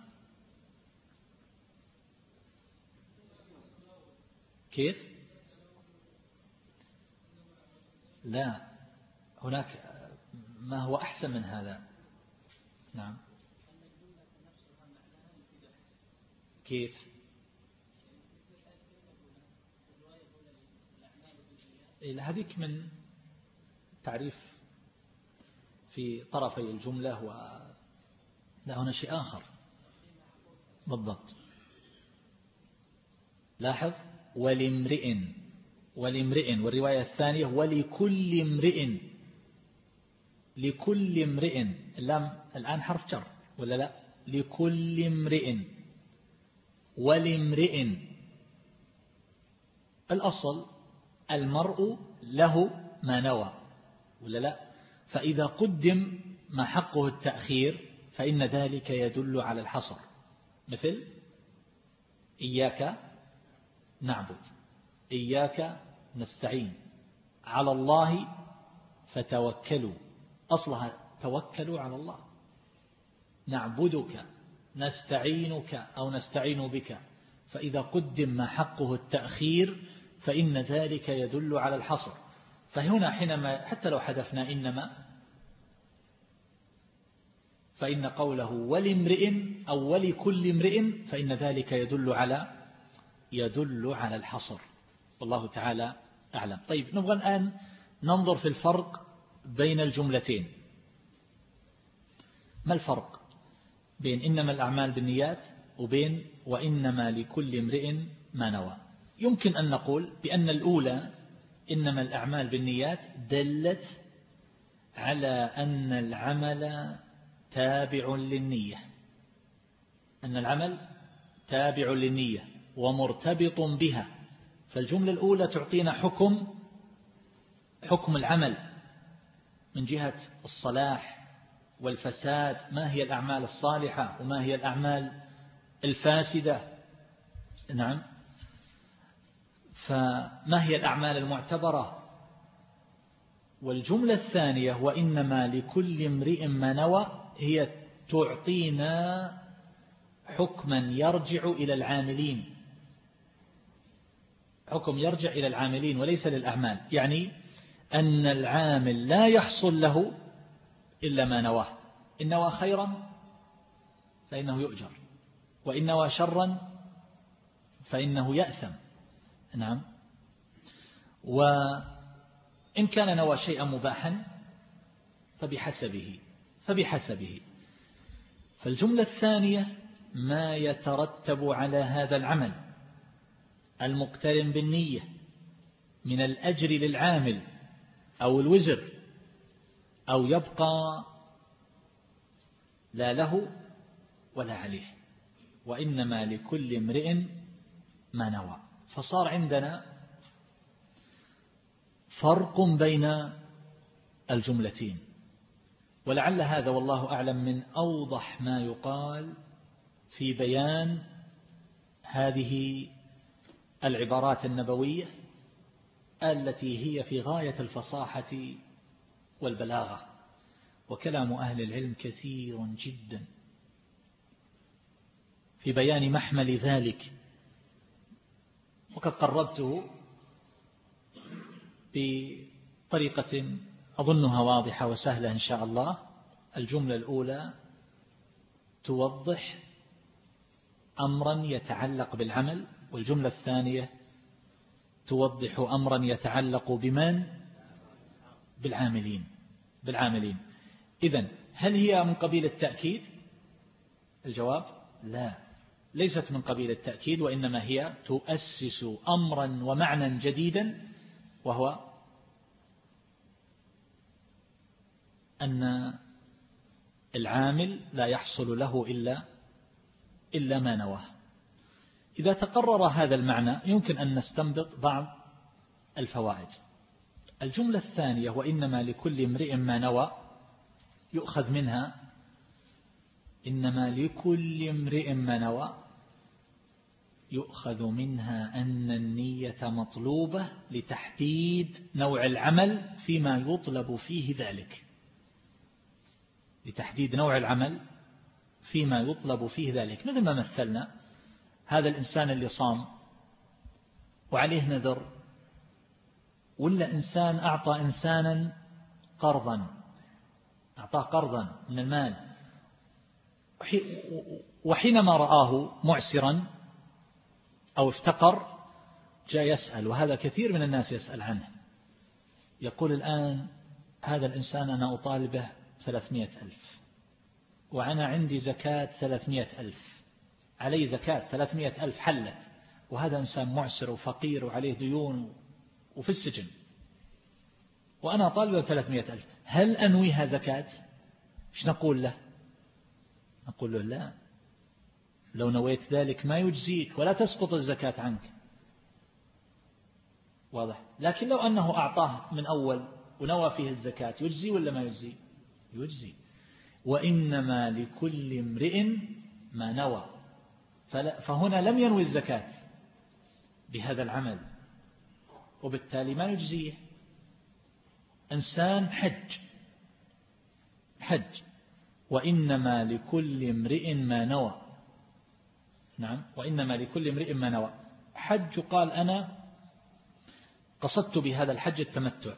كيف؟ لا، هناك ما هو أحسن من هذا. نعم، كيف؟ هذيك من تعريف في طرفي الجملة، و لا هنا شيء آخر بالضبط. لاحظ: ولامرئ، ولامرئ، والرواية الثانية ولكل امرئ، لكل امرئ، اللام الآن حرف جر ولا لا؟ لكل امرئ، ولامرئ. الأصل المرء له ما نوى ولا لا؟ فإذا قدم ما حقه التأخير فإن ذلك يدل على الحصر، مثل إياك نعبد، إياك نستعين، على الله فتوكلوا، أصلها توكلوا على الله، نعبدك، نستعينك أو نستعين بك. فإذا قدم ما حقه التأخير فإن ذلك يدل على الحصر. فهنا حينما حتى لو حذفنا إنما فإن قوله ولامرئ أو ولكل امرئ فإن ذلك يدل على يدل على الحصر، والله تعالى أعلم. طيب، نبغى الآن ننظر في الفرق بين الجملتين. ما الفرق بين إنما الأعمال بالنيات وبين وإنما لكل امرئ ما نوى؟ يمكن أن نقول بأن الأولى إنما الأعمال بالنيات دلت على أن العمل تابع للنية، أن العمل تابع للنية ومرتبط بها. فالجملة الأولى تعطينا حكم حكم العمل من جهة الصلاح والفساد، ما هي الأعمال الصالحة وما هي الأعمال الفاسدة، نعم، فما هي الأعمال المعتبرة. والجملة الثانية وإنما لكل امرئ ما نوى هي تعطينا حكما يرجع إلى العاملين، حكم يرجع إلى العاملين وليس للأعمال، يعني أن العامل لا يحصل له إلا ما نواه. إن نوى خيرا فإنه يؤجر، وإن نوى شرا فإنه يأثم، نعم. وإن كان نوى شيئا مباحا فبحسبه فبحسبه فالجملة الثانية ما يترتب على هذا العمل المقترن بالنية من الأجر للعامل أو الوزر، أو يبقى لا له ولا عليه. وإنما لكل امرئ ما نوى. فصار عندنا فرق بين الجملتين، ولعل هذا والله أعلم من أوضح ما يقال في بيان هذه العبارات النبوية التي هي في غاية الفصاحة والبلاغة. وكلام أهل العلم كثير جدا في بيان محمل ذلك، وقد قربته بطريقة أظنها واضحة وسهلة إن شاء الله. الجملة الأولى توضح أمرا يتعلق بالعمل، والجملة الثانية توضح أمرا يتعلق بمن؟ بالعاملين بالعاملين إذن هل هي من قبيل التأكيد؟ الجواب لا، ليست من قبيل التأكيد، وإنما هي تؤسس أمرا ومعنى جديدا، وهو أن العامل لا يحصل له إلا إلا ما نواه. إذا تقرر هذا المعنى يمكن أن نستنبط بعض الفوائد. الجملة الثانية وإنما لكل امرئ ما نوى، يؤخذ منها إنما لكل امرئ ما نوى، يؤخذ منها أن النية مطلوبة لتحديد نوع العمل فيما يطلب فيه ذلك، لتحديد نوع العمل فيما يطلب فيه ذلك. مثل ما مثلنا هذا الإنسان اللي صام وعليه نذر، ولا إنسان أعطى إنسانا قرضا، أعطاه قرضا من المال، وحينما رآه معسرا أو افتقر جاء يسأل، وهذا كثير من الناس يسأل عنه، يقول الآن هذا الإنسان أنا أطالبه ثلاثمائة ألف، وأنا عندي زكاة ثلاثمائة ألف، علي زكاة ثلاثمائة ألف حلت، وهذا إنسان معسر وفقير وعليه ديون وفي السجن، وأنا طالبه ثلاثمائة ألف، هل أنويها زكاة؟ إيش نقول له؟ نقول له لا، لو نويت ذلك ما يجزيك ولا تسقط الزكاة عنك، واضح. لكن لو أنه أعطاه من أول ونوى فيه الزكاة يجزي ولا ما يجزي؟ يجزي. وإنما لكل امرئ ما نوى، فهنا لم ينوي الزكاة بهذا العمل، وبالتالي ما يجزيه. إنسان حج حج وإنما لكل امرئ ما نوى، نعم، وإنما لكل امرئ ما نوى، حج قال أنا قصدت بهذا الحج التمتع،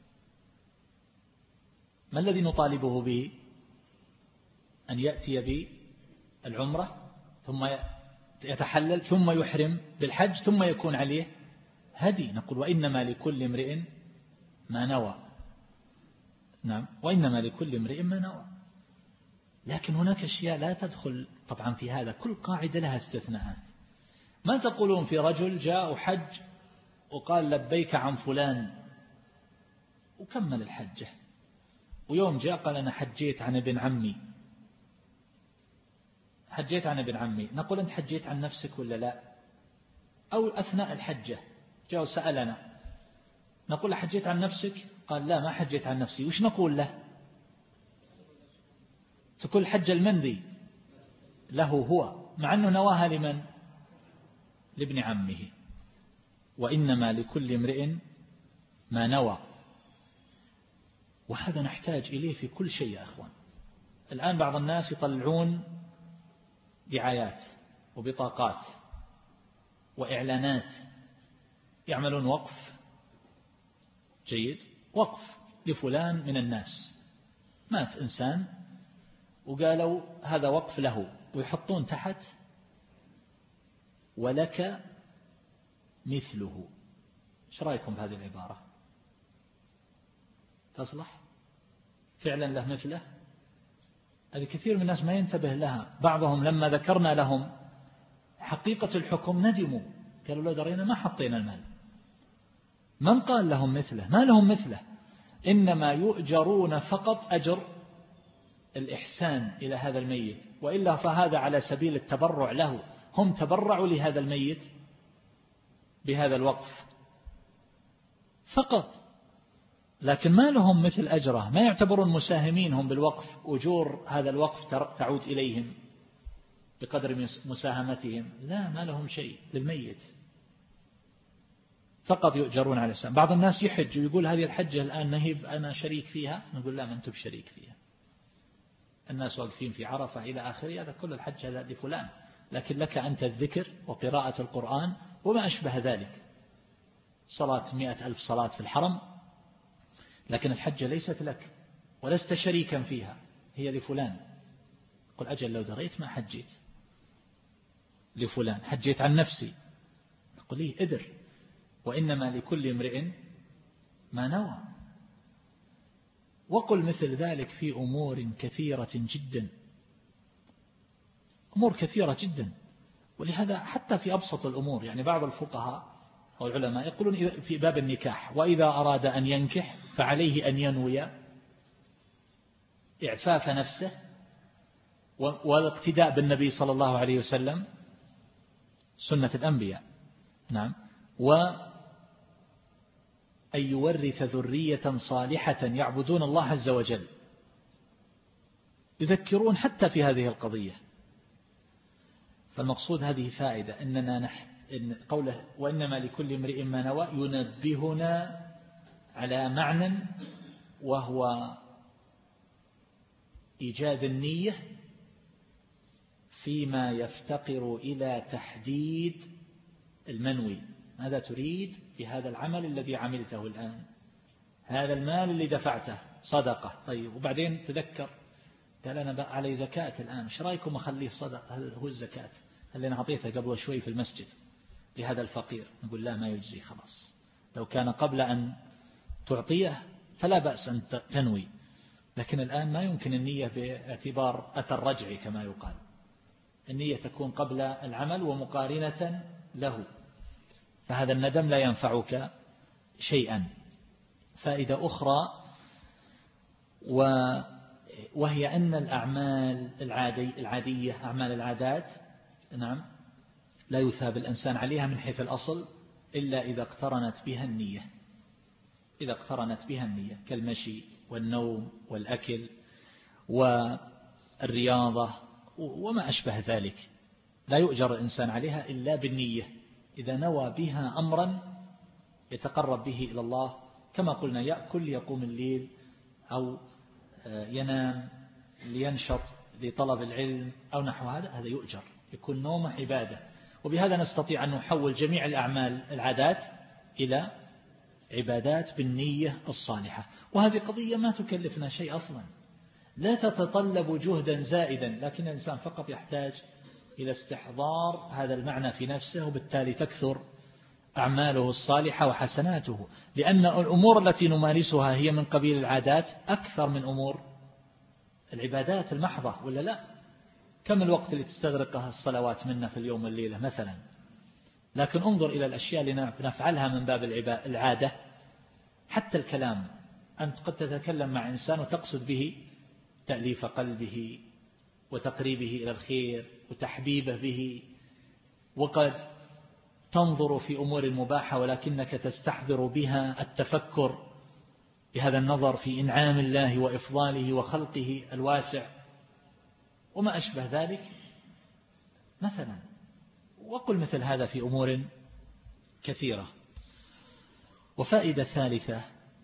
ما الذي نطالبه به؟ أن يأتي بالعمرة ثم يتحلل ثم يحرم بالحج ثم يكون عليه هدي. نقول وإنما لكل امرئ ما نوى، نعم، وإنما لكل امرئ ما نوى. لكن هناك أشياء لا تدخل طبعا في هذا، كل قاعدة لها استثناءات. ما تقولون في رجل جاء حج وقال لبيك عن فلان وكمل الحجة، ويوم جاء قال أنا حجيت عن ابن عمي، حجيت عن ابن عمي، نقول أنت حجيت عن نفسك ولا لا؟ أو أثناء الحجة جاء وسألنا، نقول له حجيت عن نفسك؟ قال لا ما حجيت عن نفسي، وش نقول له؟ تقول حج المنذي له هو، مع أنه نواها لمن؟ لابن عمه. وإنما لكل امرئ ما نوى، وهذا نحتاج إليه في كل شيء يا أخوان. الآن بعض الناس يطلعون دعايات وبطاقات وإعلانات، يعملون وقف، جيد، وقف لفلان من الناس، مات إنسان وقالوا هذا وقف له، ويحطون تحت ولك مثله. ايش رأيكم بهذه العبارة؟ تصلح فعلا له مثله؟ هذه كثير من الناس ما ينتبه لها. بعضهم لما ذكرنا لهم حقيقة الحكم ندموا، قالوا لو درينا ما حطينا المال. من قال لهم مثله؟ ما لهم مثله، إنما يؤجرون فقط أجر الإحسان إلى هذا الميت، وإلا فهذا على سبيل التبرع له، هم تبرعوا لهذا الميت بهذا الوقف فقط، لكن ما لهم مثل أجره، ما يعتبرون مساهمين هم بالوقف، أجور هذا الوقف تعود إليهم بقدر مساهمتهم، لا، ما لهم شيء للميت، فقط يؤجرون على السلام. بعض الناس يحج ويقول هذه الحجة الآن نهب أنا شريك فيها، نقول لا، ما أنتم شريك فيها، الناس واقفين في عرفة إلى آخره، هذا كل الحج هذا لفلان، لكن لك أنت الذكر وقراءة القرآن وما أشبه ذلك، صلاة مئة ألف صلاة في الحرم، لكن الحجة ليست لك ولست شريكا فيها، هي لفلان. قل أجل لو دريت ما حجيت لفلان، حجيت عن نفسي. تقول لي ادر، وإنما لكل امرئ ما نوى. وقل مثل ذلك في أمور كثيرة جدا، أمور كثيرة جدا. ولهذا حتى في أبسط الأمور، يعني بعض الفقهاء أو العلماء يقولون في باب النكاح: وإذا أراد أن ينكح فعليه أن ينوي إعفاف نفسه والاقتداء بالنبي صلى الله عليه وسلم، سنة الأنبياء، نعم، وأن يورث ذرية صالحة يعبدون الله عز وجل. يذكرون حتى في هذه القضية. فالمقصود هذه فائدة، إننا نح... إن قوله وإنما لكل امرئ ما نوى ينبهنا على معنى، وهو إيجاد النية فيما يفتقر إلى تحديد المنوي. ماذا تريد في هذا العمل الذي عملته الآن؟ هذا المال اللي دفعته صدقة، طيب وبعدين تذكر قال أنا بقى علي زكاة الآن، ايش رايكم أخليه صدقة؟ هذا هو الزكاة اللي أنا أعطيته قبل شوي في المسجد لهذا الفقير. نقول لا، ما يجزي، خلاص. لو كان قبل أن تعطيه فلا بأس أن تنوي، لكن الآن ما يمكن النية باعتبار أثر رجعي كما يقال. النية تكون قبل العمل ومقارنة له، فهذا الندم لا ينفعك شيئا. فائدة أخرى وهي أن الأعمال العادي العادية أعمال العادات، نعم، لا يثاب الإنسان عليها من حيث الأصل إلا إذا اقترنت بها النية. إذا اقترنت بها النية كالمشي والنوم والأكل والرياضة وما أشبه ذلك، لا يؤجر الإنسان عليها إلا بالنية. إذا نوى بها أمرا يتقرب به إلى الله، كما قلنا يأكل ليقوم الليل، أو ينام لينشط لطلب العلم أو نحو هذا، هذا يؤجر، يكون نومه عبادة. وبهذا نستطيع أن نحول جميع الأعمال العادات إلى عبادات بالنية الصالحة. وهذه قضية ما تكلفنا شيء أصلا، لا تتطلب جهدا زائدا، لكن الإنسان فقط يحتاج إلى استحضار هذا المعنى في نفسه، وبالتالي تكثر أعماله الصالحة وحسناته. لأن الأمور التي نمارسها هي من قبيل العادات أكثر من أمور العبادات المحضة، ولا لا؟ كم الوقت اللي تستغرقها الصلوات منا في اليوم والليلة مثلا؟ لكن انظر إلى الأشياء اللي نفعلها من باب العادة. حتى الكلام، أنت قد تتكلم مع إنسان وتقصد به تأليف قلبه وتقريبه إلى الخير وتحبيبه به، وقد تنظر في أمور مباحة ولكنك تستحضر بها التفكر بهذا النظر في إنعام الله وإفضاله وخلقه الواسع وما أشبه ذلك مثلا. وقل مثل هذا في أمور كثيرة. وفائدة ثالثة: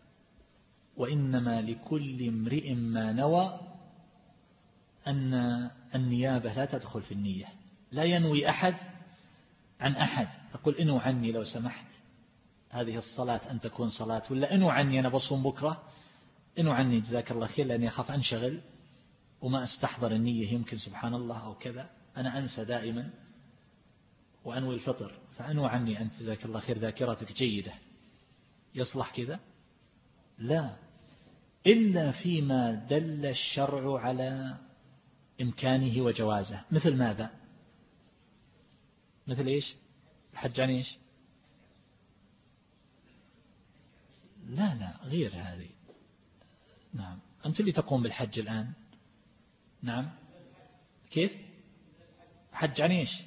وإنما لكل امرئ ما نوى، أن النيابة لا تدخل في النية. لا ينوي أحد عن أحد، تقول إنو عني لو سمحت هذه الصلاة أن تكون صلاة، ولا إنو عني أنا بصوم بكرة، إنو عني جزاك الله خير لأني أخاف أنشغل وما أستحضر النية، يمكن سبحان الله أو كذا أنا أنسى دائما وأنوي الفطر، فأنو عني أنت جزاك الله خير ذاكرتك جيدة. يصلح كذا؟ لا، إلا فيما دل الشرع على إمكانه وجوازه. مثل ماذا؟ مثل إيش؟ الحج عن إيش؟ لا لا، غير هذه. نعم، أنت اللي تقوم بالحج الآن. نعم، كيف؟ حج عن إيش؟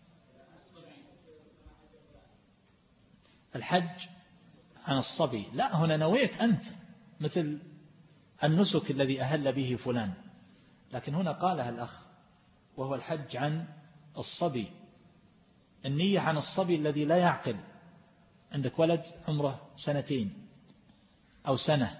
الحج عن الصبي. لا، هنا نويت أنت مثل النسك الذي أهل به فلان، لكن هنا قالها الأخ وهو الحج عن الصبي. النية عن الصبي الذي لا يعقل. عندك ولد عمره سنتين أو سنة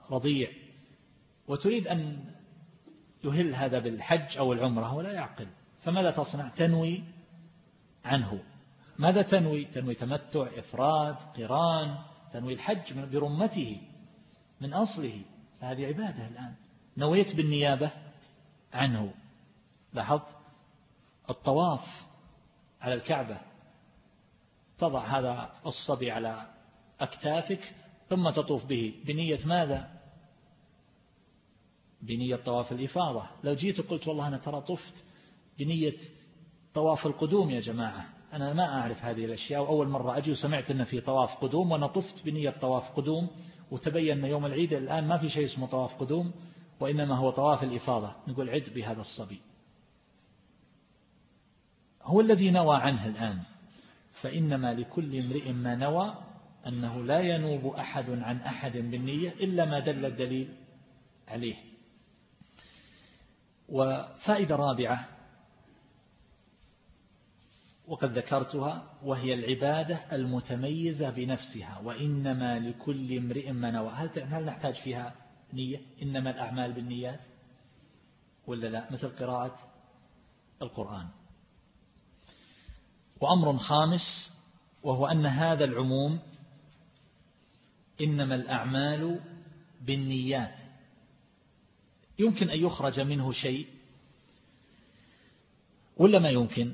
رضيع، وتريد أن يهل هذا بالحج أو العمرة ولا يعقل، فماذا تصنع؟ تنوي عنه. ماذا تنوي؟ تنوي تمتع، إفراد، قران، تنوي الحج برمته من أصله، فهذه عبادة. الآن نويت بالنيابة عنه. لاحظت الطواف على الكعبة، تضع هذا الصبي على أكتافك ثم تطوف به بنية ماذا؟ بنية طواف الإفاضة. لو جيت قلت والله أنا ترى طفت بنية طواف القدوم يا جماعة، أنا ما أعرف هذه الأشياء وأول مرة أجي وسمعت أن في طواف قدوم وأنا طفت بنية طواف قدوم، وتبين أن يوم العيد الآن ما في شيء اسمه طواف قدوم وإنما هو طواف الإفاضة، نقول عد بهذا الصبي. هو الذي نوى عنه الآن، فإنما لكل امرئ ما نوى، أنه لا ينوب أحد عن أحد بالنية إلا ما دل الدليل عليه. وفائدة رابعة وقد ذكرتها، وهي العبادة المتميزة بنفسها، وإنما لكل امرئ ما نوى. هل نحتاج فيها نية؟ إنما الأعمال بالنيات ولا لا؟ مثل قراءة القرآن. وأمر خامس، وهو أن هذا العموم إنما الأعمال بالنيات يمكن أن يخرج منه شيء ولا ما يمكن؟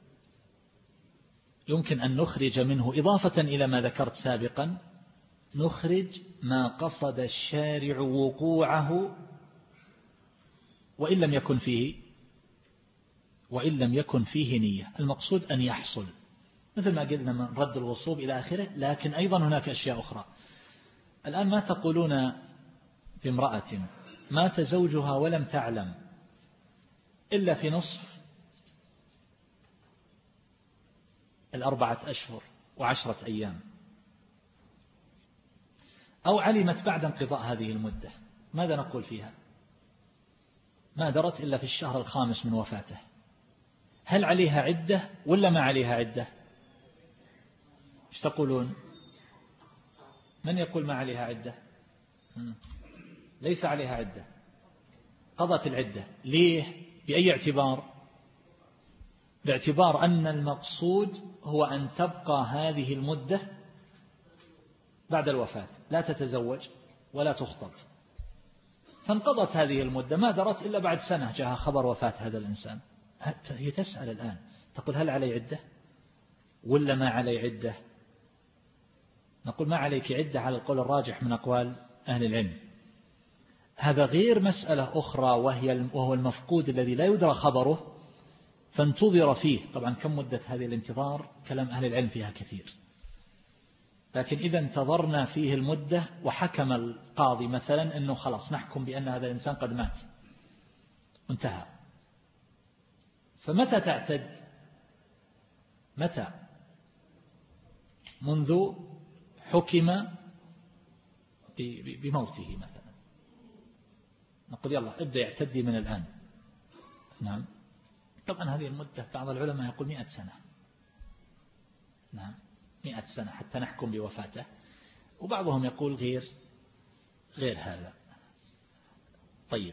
يمكن أن نخرج منه إضافة إلى ما ذكرت سابقا، نخرج ما قصد الشارع وقوعه وإن لم يكن فيه وإن لم يكن فيه نية. المقصود أن يحصل، مثل ما قلنا من رد الغصوب إلى آخره. لكن أيضا هناك أشياء أخرى. الآن ما تقولون في امرأة مات زوجها ولم تعلم إلا في نصف الأربعة أشهر وعشرة أيام، أو علمت بعد انقضاء هذه المدة، ماذا نقول فيها؟ ما درت إلا في الشهر الخامس من وفاته، هل عليها عدة ولا ما عليها عدة؟ ايش تقولون؟ من يقول ما عليها عدة؟ ليس عليها عدة، قضت العدة. ليه؟ بأي اعتبار؟ باعتبار أن المقصود هو أن تبقى هذه المدة بعد الوفاة، لا تتزوج ولا تخطب، فانقضت هذه المدة، ما درت إلا بعد سنة جاء خبر وفاة هذا الإنسان. هي تسأل الآن تقول هل علي عدة ولا ما علي عدة؟ نقول ما عليك عدة على القول الراجح من أقوال أهل العلم. هذا غير مسألة أخرى، وهي وهو المفقود الذي لا يدرى خبره فانتظر فيه. طبعا كم مدة هذه الانتظار؟ كلام أهل العلم فيها كثير. لكن إذا انتظرنا فيه المدة وحكم القاضي مثلا أنه خلاص نحكم بأن هذا الإنسان قد مات انتهى، فمتى تعتد؟ متى؟ منذ حكم بموته مثلا، نقول يلا ابدأ يعتدي من الآن. نعم. طبعا هذه المدة بعض العلماء يقول مئة سنة. نعم، مئة سنة حتى نحكم بوفاته، وبعضهم يقول غير غير هذا. طيب،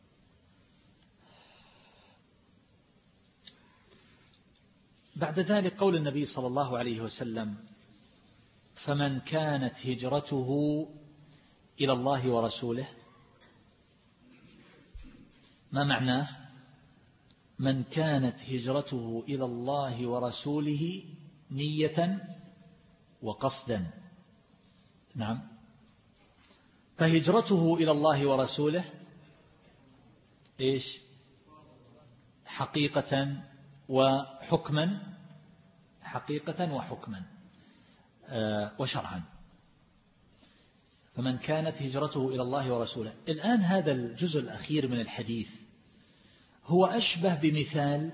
بعد ذلك قول النبي صلى الله عليه وسلم: فمن كانت هجرته إلى الله ورسوله. ما معناه؟ من كانت هجرته إلى الله ورسوله نية وقصدا. نعم، فهجرته إلى الله ورسوله إيش؟ حقيقة وحكما، حقيقة وحكما آه وشرعا. فمن كانت هجرته إلى الله ورسوله. الآن هذا الجزء الأخير من الحديث هو أشبه بمثال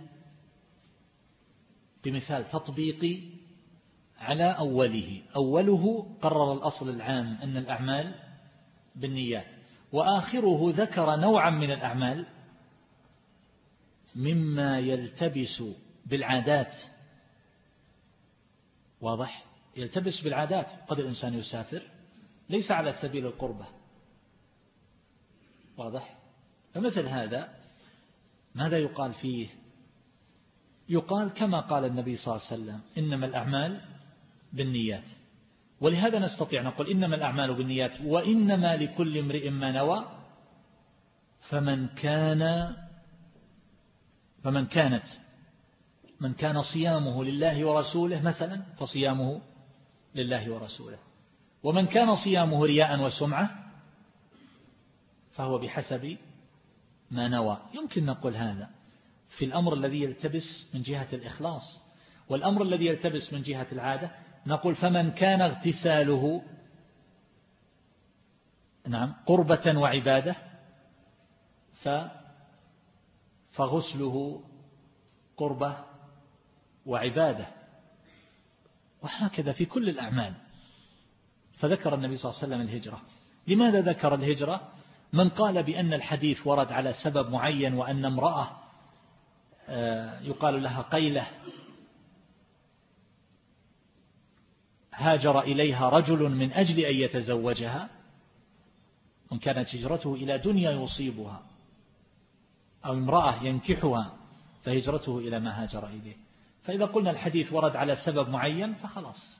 بمثال تطبيقي على أوله. أوله قرر الأصل العام أن الأعمال بالنيات، وآخره ذكر نوعا من الأعمال مما يلتبس بالعادات. واضح؟ يلتبس بالعادات. قد الإنسان يسافر ليس على سبيل القربة. واضح؟ فمثل هذا ماذا يقال فيه؟ يقال كما قال النبي صلى الله عليه وسلم إنما الأعمال بالنيات، ولهذا نستطيع نقول إنما الأعمال بالنيات وإنما لكل امرئ ما نوى. فمن كان فمن كانت من كان صيامه لله ورسوله مثلا فصيامه لله ورسوله، ومن كان صيامه رياء وسمعة فهو بحسب ما نوى. يمكن نقول هذا في الأمر الذي يلتبس من جهة الإخلاص، والأمر الذي يلتبس من جهة العادة نقول فمن كان اغتساله نعم قربة وعبادة فغسله قربة وعبادة، وهكذا في كل الأعمال. فذكر النبي صلى الله عليه وسلم الهجرة. لماذا ذكر الهجرة؟ من قال بأن الحديث ورد على سبب معين، وأن امرأة يقال لها قيلة هاجر إليها رجل من أجل أن يتزوجها، وإن كانت هجرته إلى دنيا يصيبها أو امرأة ينكحها فهجرته إلى ما هاجر إليه. فإذا قلنا الحديث ورد على سبب معين فخلاص،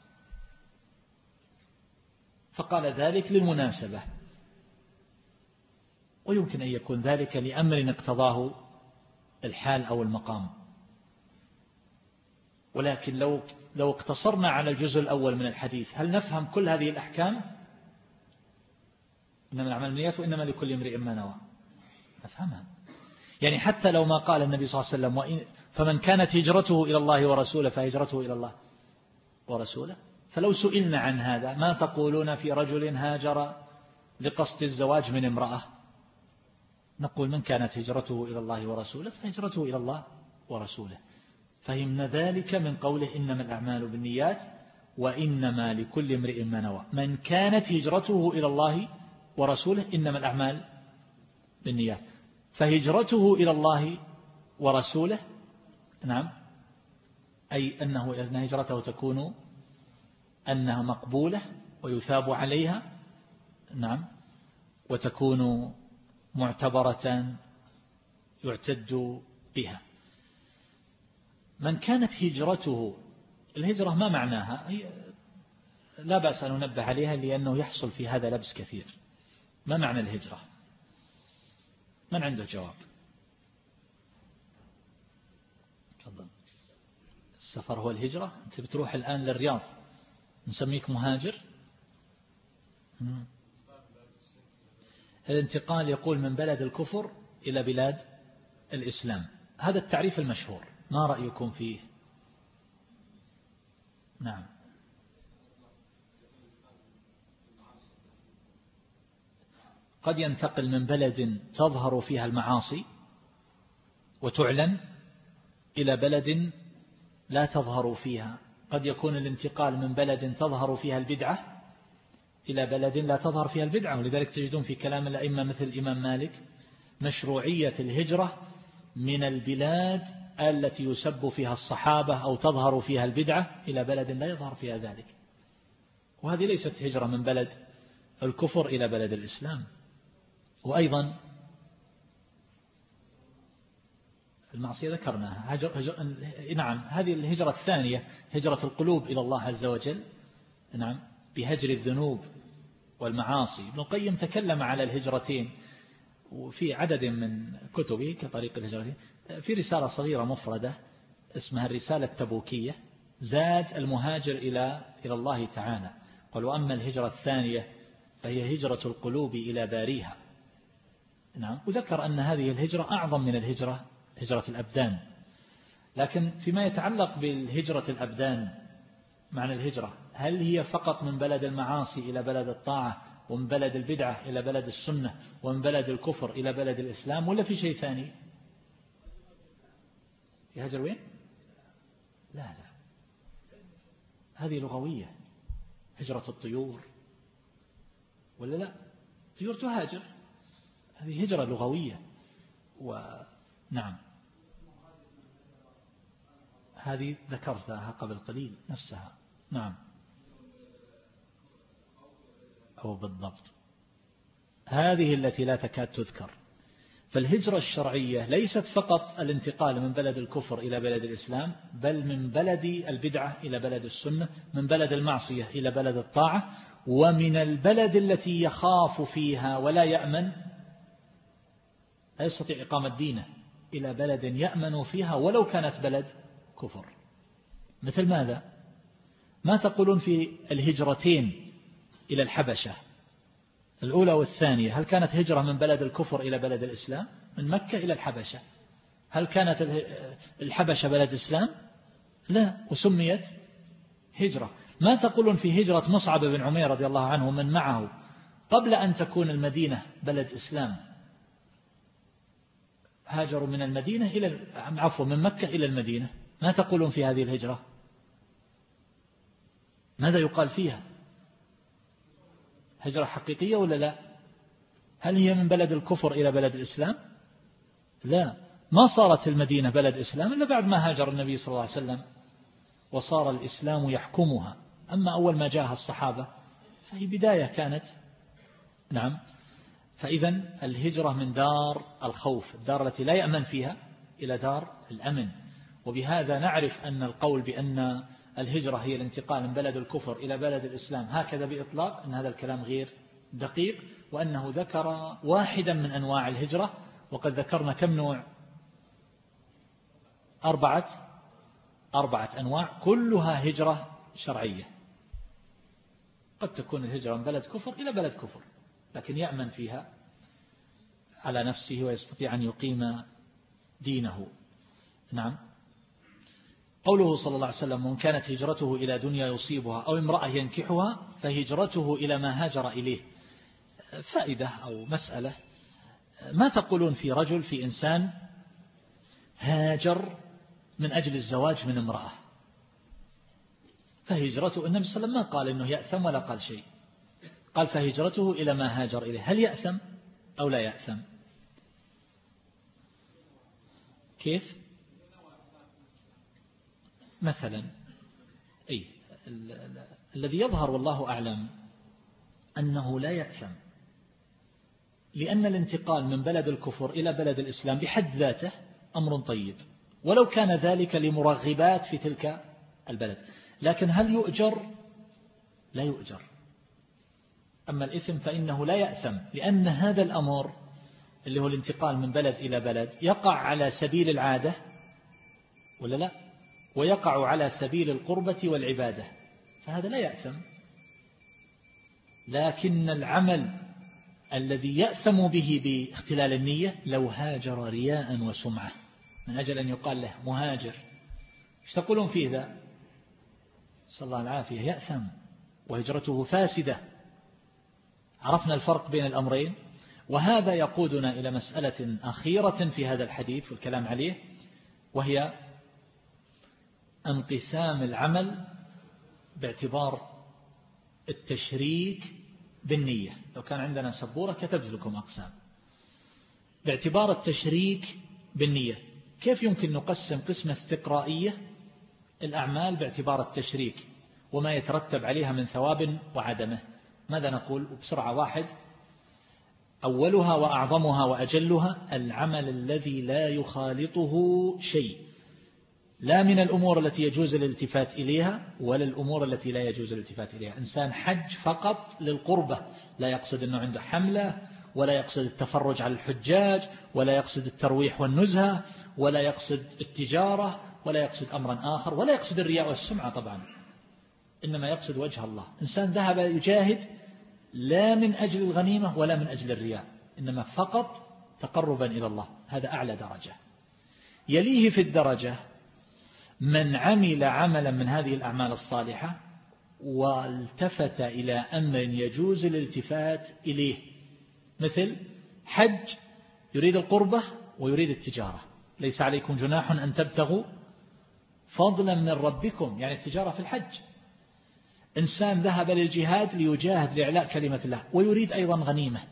فقال ذلك للمناسبة، ويمكن أن يكون ذلك لأمر اقتضاه الحال أو المقام. ولكن لو لو اقتصرنا على الجزء الأول من الحديث هل نفهم كل هذه الأحكام؟ إنما الأعمال بالنيات وإنما لكل امرئ ما نوى، نفهمها. يعني حتى لو ما قال النبي صلى الله عليه وسلم وإن فمن كانت هجرته إلى الله ورسوله فهجرته إلى الله ورسوله، فلو سئلنا عن هذا ما تقولون في رجل هاجر لقصد الزواج من امرأة؟ نقول من كانت هجرته إلى الله ورسوله فهجرته إلى الله ورسوله. فهمنا ذلك من قوله إنما الأعمال بالنيات وإنما لكل امرئ ما نوى. من كانت هجرته إلى الله ورسوله إنما الأعمال بالنيات، فهجرته إلى الله ورسوله نعم أي أنه أن هجرته تكون أنها مقبولة ويثاب عليها نعم، وتكون معتبرة يعتد بها. من كانت هجرته، الهجرة ما معناها؟ هي لا بأس أن ننبه عليها لأنه يحصل في هذا لبس كثير. ما معنى الهجرة؟ من عنده جواب؟ تفضل. السفر هو الهجرة؟ أنت بتروح الآن للرياض نسميك مهاجر؟ الانتقال يقول من بلد الكفر إلى بلاد الإسلام، هذا التعريف المشهور، ما رأيكم فيه؟ نعم. قد ينتقل من بلد تظهر فيها المعاصي وتعلن إلى بلد لا تظهر فيها. قد يكون الانتقال من بلد تظهر فيها البدعة إلى بلد لا تظهر فيها البدعة، ولذلك تجدون في كلام الأئمة مثل الإمام مالك مشروعية الهجرة من البلاد التي يسب فيها الصحابة أو تظهر فيها البدعة إلى بلد لا يظهر فيها ذلك. وهذه ليست هجرة من بلد الكفر إلى بلد الإسلام. وأيضا المعصية ذكرناها هجر هجر نعم، هذه الهجرة الثانية هجرة القلوب إلى الله عز وجل نعم بهجر الذنوب والمعاصي. ابن القيم تكلم على الهجرتين وفي عدد من كتبه كطريق الهجرتين، في رسالة صغيرة مفردة اسمها الرسالة التبوكية، زاد المهاجر إلى إلى الله تعالى. قال وأما الهجرة الثانية فهي هجرة القلوب إلى باريها نعم. وذكر أن هذه الهجرة أعظم من الهجرة هجرة الأبدان. لكن فيما يتعلق بالهجرة الأبدان معنى الهجرة، هل هي فقط من بلد المعاصي إلى بلد الطاعة، ومن بلد البدعة إلى بلد السنة، ومن بلد الكفر إلى بلد الإسلام، ولا في شيء ثاني؟ يهاجر وين؟ لا لا، هذه لغوية، هجرة الطيور ولا لا؟ الطيور تهاجر، هذه هجرة لغوية. ونعم هذه ذكرتها قبل قليل نفسها نعم. أو بالضبط هذه التي لا تكاد تذكر، فالهجرة الشرعية ليست فقط الانتقال من بلد الكفر إلى بلد الإسلام، بل من بلد البدعة إلى بلد السنة، من بلد المعصية إلى بلد الطاعة، ومن البلد التي يخاف فيها ولا يأمن، لا يستطيع إقامة دينه، إلى بلد يأمن فيها ولو كانت بلد كفر. مثل ماذا؟ ما تقولون في الهجرتين إلى الحبشة الأولى والثانية؟ هل كانت هجرة من بلد الكفر إلى بلد الإسلام؟ من مكة إلى الحبشة. هل كانت الحبشة بلد إسلام؟ لا، وسميت هجرة. ما تقولون في هجرة مصعب بن عمير رضي الله عنه من معه قبل أن تكون المدينة بلد إسلام، هاجروا من المدينة إلى عفوا من مكة إلى المدينة، ما تقولون في هذه الهجرة؟ ماذا يقال فيها؟ هجرة حقيقية ولا لا؟ هل هي من بلد الكفر إلى بلد الإسلام؟ لا، ما صارت المدينة بلد إسلام إلا بعد ما هاجر النبي صلى الله عليه وسلم وصار الإسلام يحكمها. أما أول ما جاءها الصحابة فهي بداية كانت. نعم. فإذا الهجرة من دار الخوف، الدار التي لا يأمن فيها، إلى دار الأمن. وبهذا نعرف أن القول بأن الهجرة هي الانتقال من بلد الكفر إلى بلد الإسلام هكذا بإطلاق، أن هذا الكلام غير دقيق، وأنه ذكر واحدا من أنواع الهجرة، وقد ذكرنا كم نوع؟ أربعة أربعة أنواع كلها هجرة شرعية. قد تكون الهجرة من بلد كفر إلى بلد كفر لكن يأمن فيها على نفسه ويستطيع أن يقيم دينه. نعم. قوله صلى الله عليه وسلم: من كانت هجرته إلى دنيا يصيبها أو امرأة ينكحها فهجرته إلى ما هاجر إليه. فائدة أو مسألة: ما تقولون في رجل في إنسان هاجر من أجل الزواج من امرأة، فهجرته، النبي صلى الله عليه وسلم ما قال إنه يأثم ولا قال شيء، قال فهجرته إلى ما هاجر إليه. هل يأثم أو لا يأثم؟ كيف؟ مثلا أي ال ال الذي يظهر والله أعلم أنه لا يأثم، لأن الانتقال من بلد الكفر إلى بلد الإسلام بحد ذاته أمر طيب، ولو كان ذلك لمرغبات في تلك البلد. لكن هل يؤجر؟ لا يؤجر. أما الإثم فإنه لا يأثم، لأن هذا الأمر اللي هو الانتقال من بلد إلى بلد يقع على سبيل العادة ولا لا، ويقع على سبيل القربة والعبادة، فهذا لا يأثم. لكن العمل الذي يأثم به باختلال النية لو هاجر رياء وسمعة من أجل أن يقال له مهاجر، ايش تقولون فيه ذا؟ صلى الله العافية، يأثم وهجرته فاسدة. عرفنا الفرق بين الأمرين. وهذا يقودنا إلى مسألة أخيرة في هذا الحديث والكلام عليه، وهي انقسام العمل باعتبار التشريك بالنية. لو كان عندنا سبورة كتبت لكم أقسام باعتبار التشريك بالنية. كيف يمكن نقسم قسمة استقرائية الأعمال باعتبار التشريك وما يترتب عليها من ثواب وعدمه؟ ماذا نقول بسرعة؟ واحد، أولها وأعظمها وأجلها العمل الذي لا يخالطه شيء، لا من الأمور التي يجوز الالتفات إليها ولا الأمور التي لا يجوز الالتفات إليها. إنسان حج فقط للقربة، لا يقصد أنه عنده حملة، ولا يقصد التفرج على الحجاج، ولا يقصد الترويح والنزهة، ولا يقصد التجارة، ولا يقصد أمرا آخر، ولا يقصد الرياء والسمعة طبعا، إنما يقصد وجه الله. إنسان ذهب يجاهد لا من أجل الغنيمة ولا من أجل الرياء، إنما فقط تقربا إلى الله، هذا أعلى درجة. يليه في الدرجة من عمل عملا من هذه الأعمال الصالحة والتفت إلى أمر يجوز الالتفات إليه، مثل حج يريد القربة ويريد التجارة، ليس عليكم جناح أن تبتغوا فضلا من ربكم، يعني التجارة في الحج. إنسان ذهب للجهاد ليجاهد لإعلاء كلمة الله ويريد أيضا غنيمة،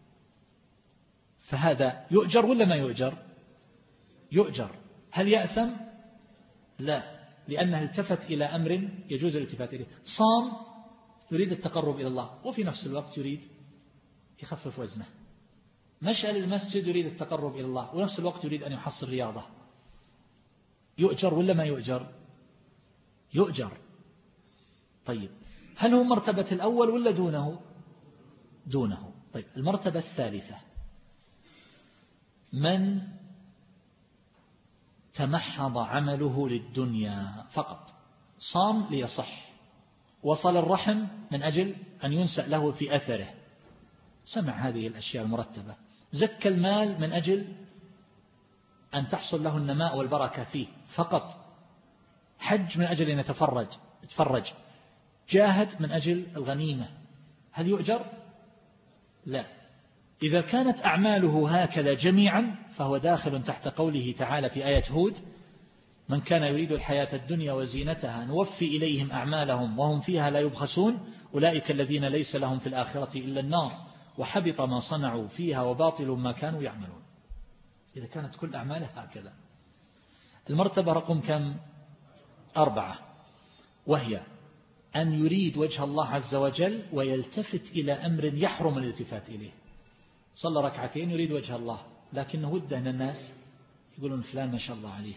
فهذا يؤجر ولا ما يؤجر؟ يؤجر. هل يأثم؟ لا، لأنه التفت إلى أمر يجوز الالتفات إليه. صام يريد التقرب إلى الله وفي نفس الوقت يريد يخفف وزنه، مشى للمسجد يريد التقرب إلى الله ونفس الوقت يريد أن يحصل رياضة، يؤجر ولا ما يؤجر؟ يؤجر. طيب هل هو مرتبة الأول ولا دونه؟ دونه. طيب المرتبة الثالثة من تمحض عمله للدنيا فقط، صام ليصح، وصل الرحم من أجل أن ينسأ له في أثره، سمع هذه الأشياء المرتبة، زكى المال من أجل أن تحصل له النماء والبركة فيه فقط، حج من أجل أن يتفرج يتفرج، جاهد من أجل الغنيمة، هل يؤجر؟ لا. إذا كانت أعماله هكذا جميعا فهو داخل تحت قوله تعالى في آية هود: من كان يريد الحياة الدنيا وزينتها نوفي إليهم أعمالهم وهم فيها لا يبخسون أولئك الذين ليس لهم في الآخرة إلا النار وحبط ما صنعوا فيها وباطل ما كانوا يعملون. إذا كانت كل أعماله هكذا. المرتبة رقم كم؟ أربعة، وهي أن يريد وجه الله عز وجل ويلتفت إلى أمر يحرم الالتفات إليه. صلى ركعتين يريد وجه الله لكنه وده أن الناس يقولون فلان ما شاء الله عليه.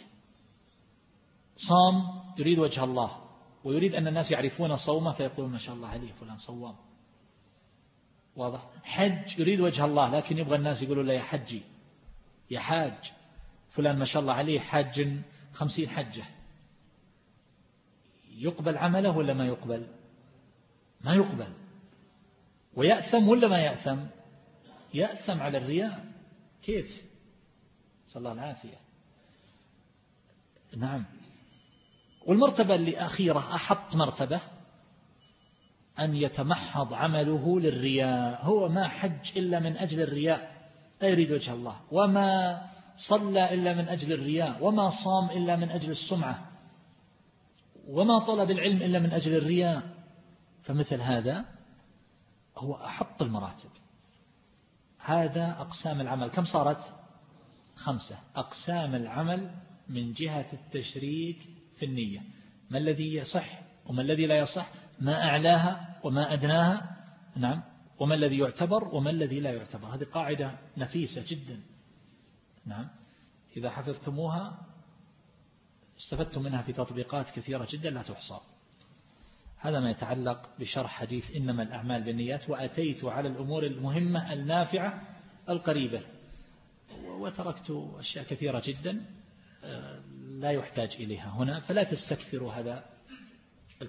صام يريد وجه الله ويريد أن الناس يعرفون صومه فيقولون ما شاء الله عليه فلان صوام. واضح؟ حج يريد وجه الله لكن يبغى الناس يقولون لا يا حجي يا حاج فلان ما شاء الله عليه حاج خمسين حجة. يقبل عمله ولا ما يقبل؟ ما يقبل. ويأثم ولا ما يأثم؟ يأثم على الرياء. كيف؟ صلى الله العافية. نعم. والمرتبة الأخيرة أحط مرتبة أن يتمحض عمله للرياء، هو ما حج إلا من أجل الرياء لا يريد وجه الله، وما صلى إلا من أجل الرياء، وما صام إلا من أجل السمعة، وما طلب العلم إلا من أجل الرياء، فمثل هذا هو أحط المراتب. هذا أقسام العمل. كم صارت؟ خمسة أقسام العمل من جهة التشريك في النية. ما الذي يصح وما الذي لا يصح، ما أعلاها وما أدناها، نعم، وما الذي يعتبر وما الذي لا يعتبر. هذه قاعدة نفيسة جدا، نعم، إذا حفظتموها استفدتم منها في تطبيقات كثيرة جدا لا تحصى. هذا ما يتعلق بشرح حديث إنما الأعمال بالنيات. وأتيت على الأمور المهمة النافعة القريبة وتركت أشياء كثيرة جدا لا يحتاج إليها هنا، فلا تستكثروا هذا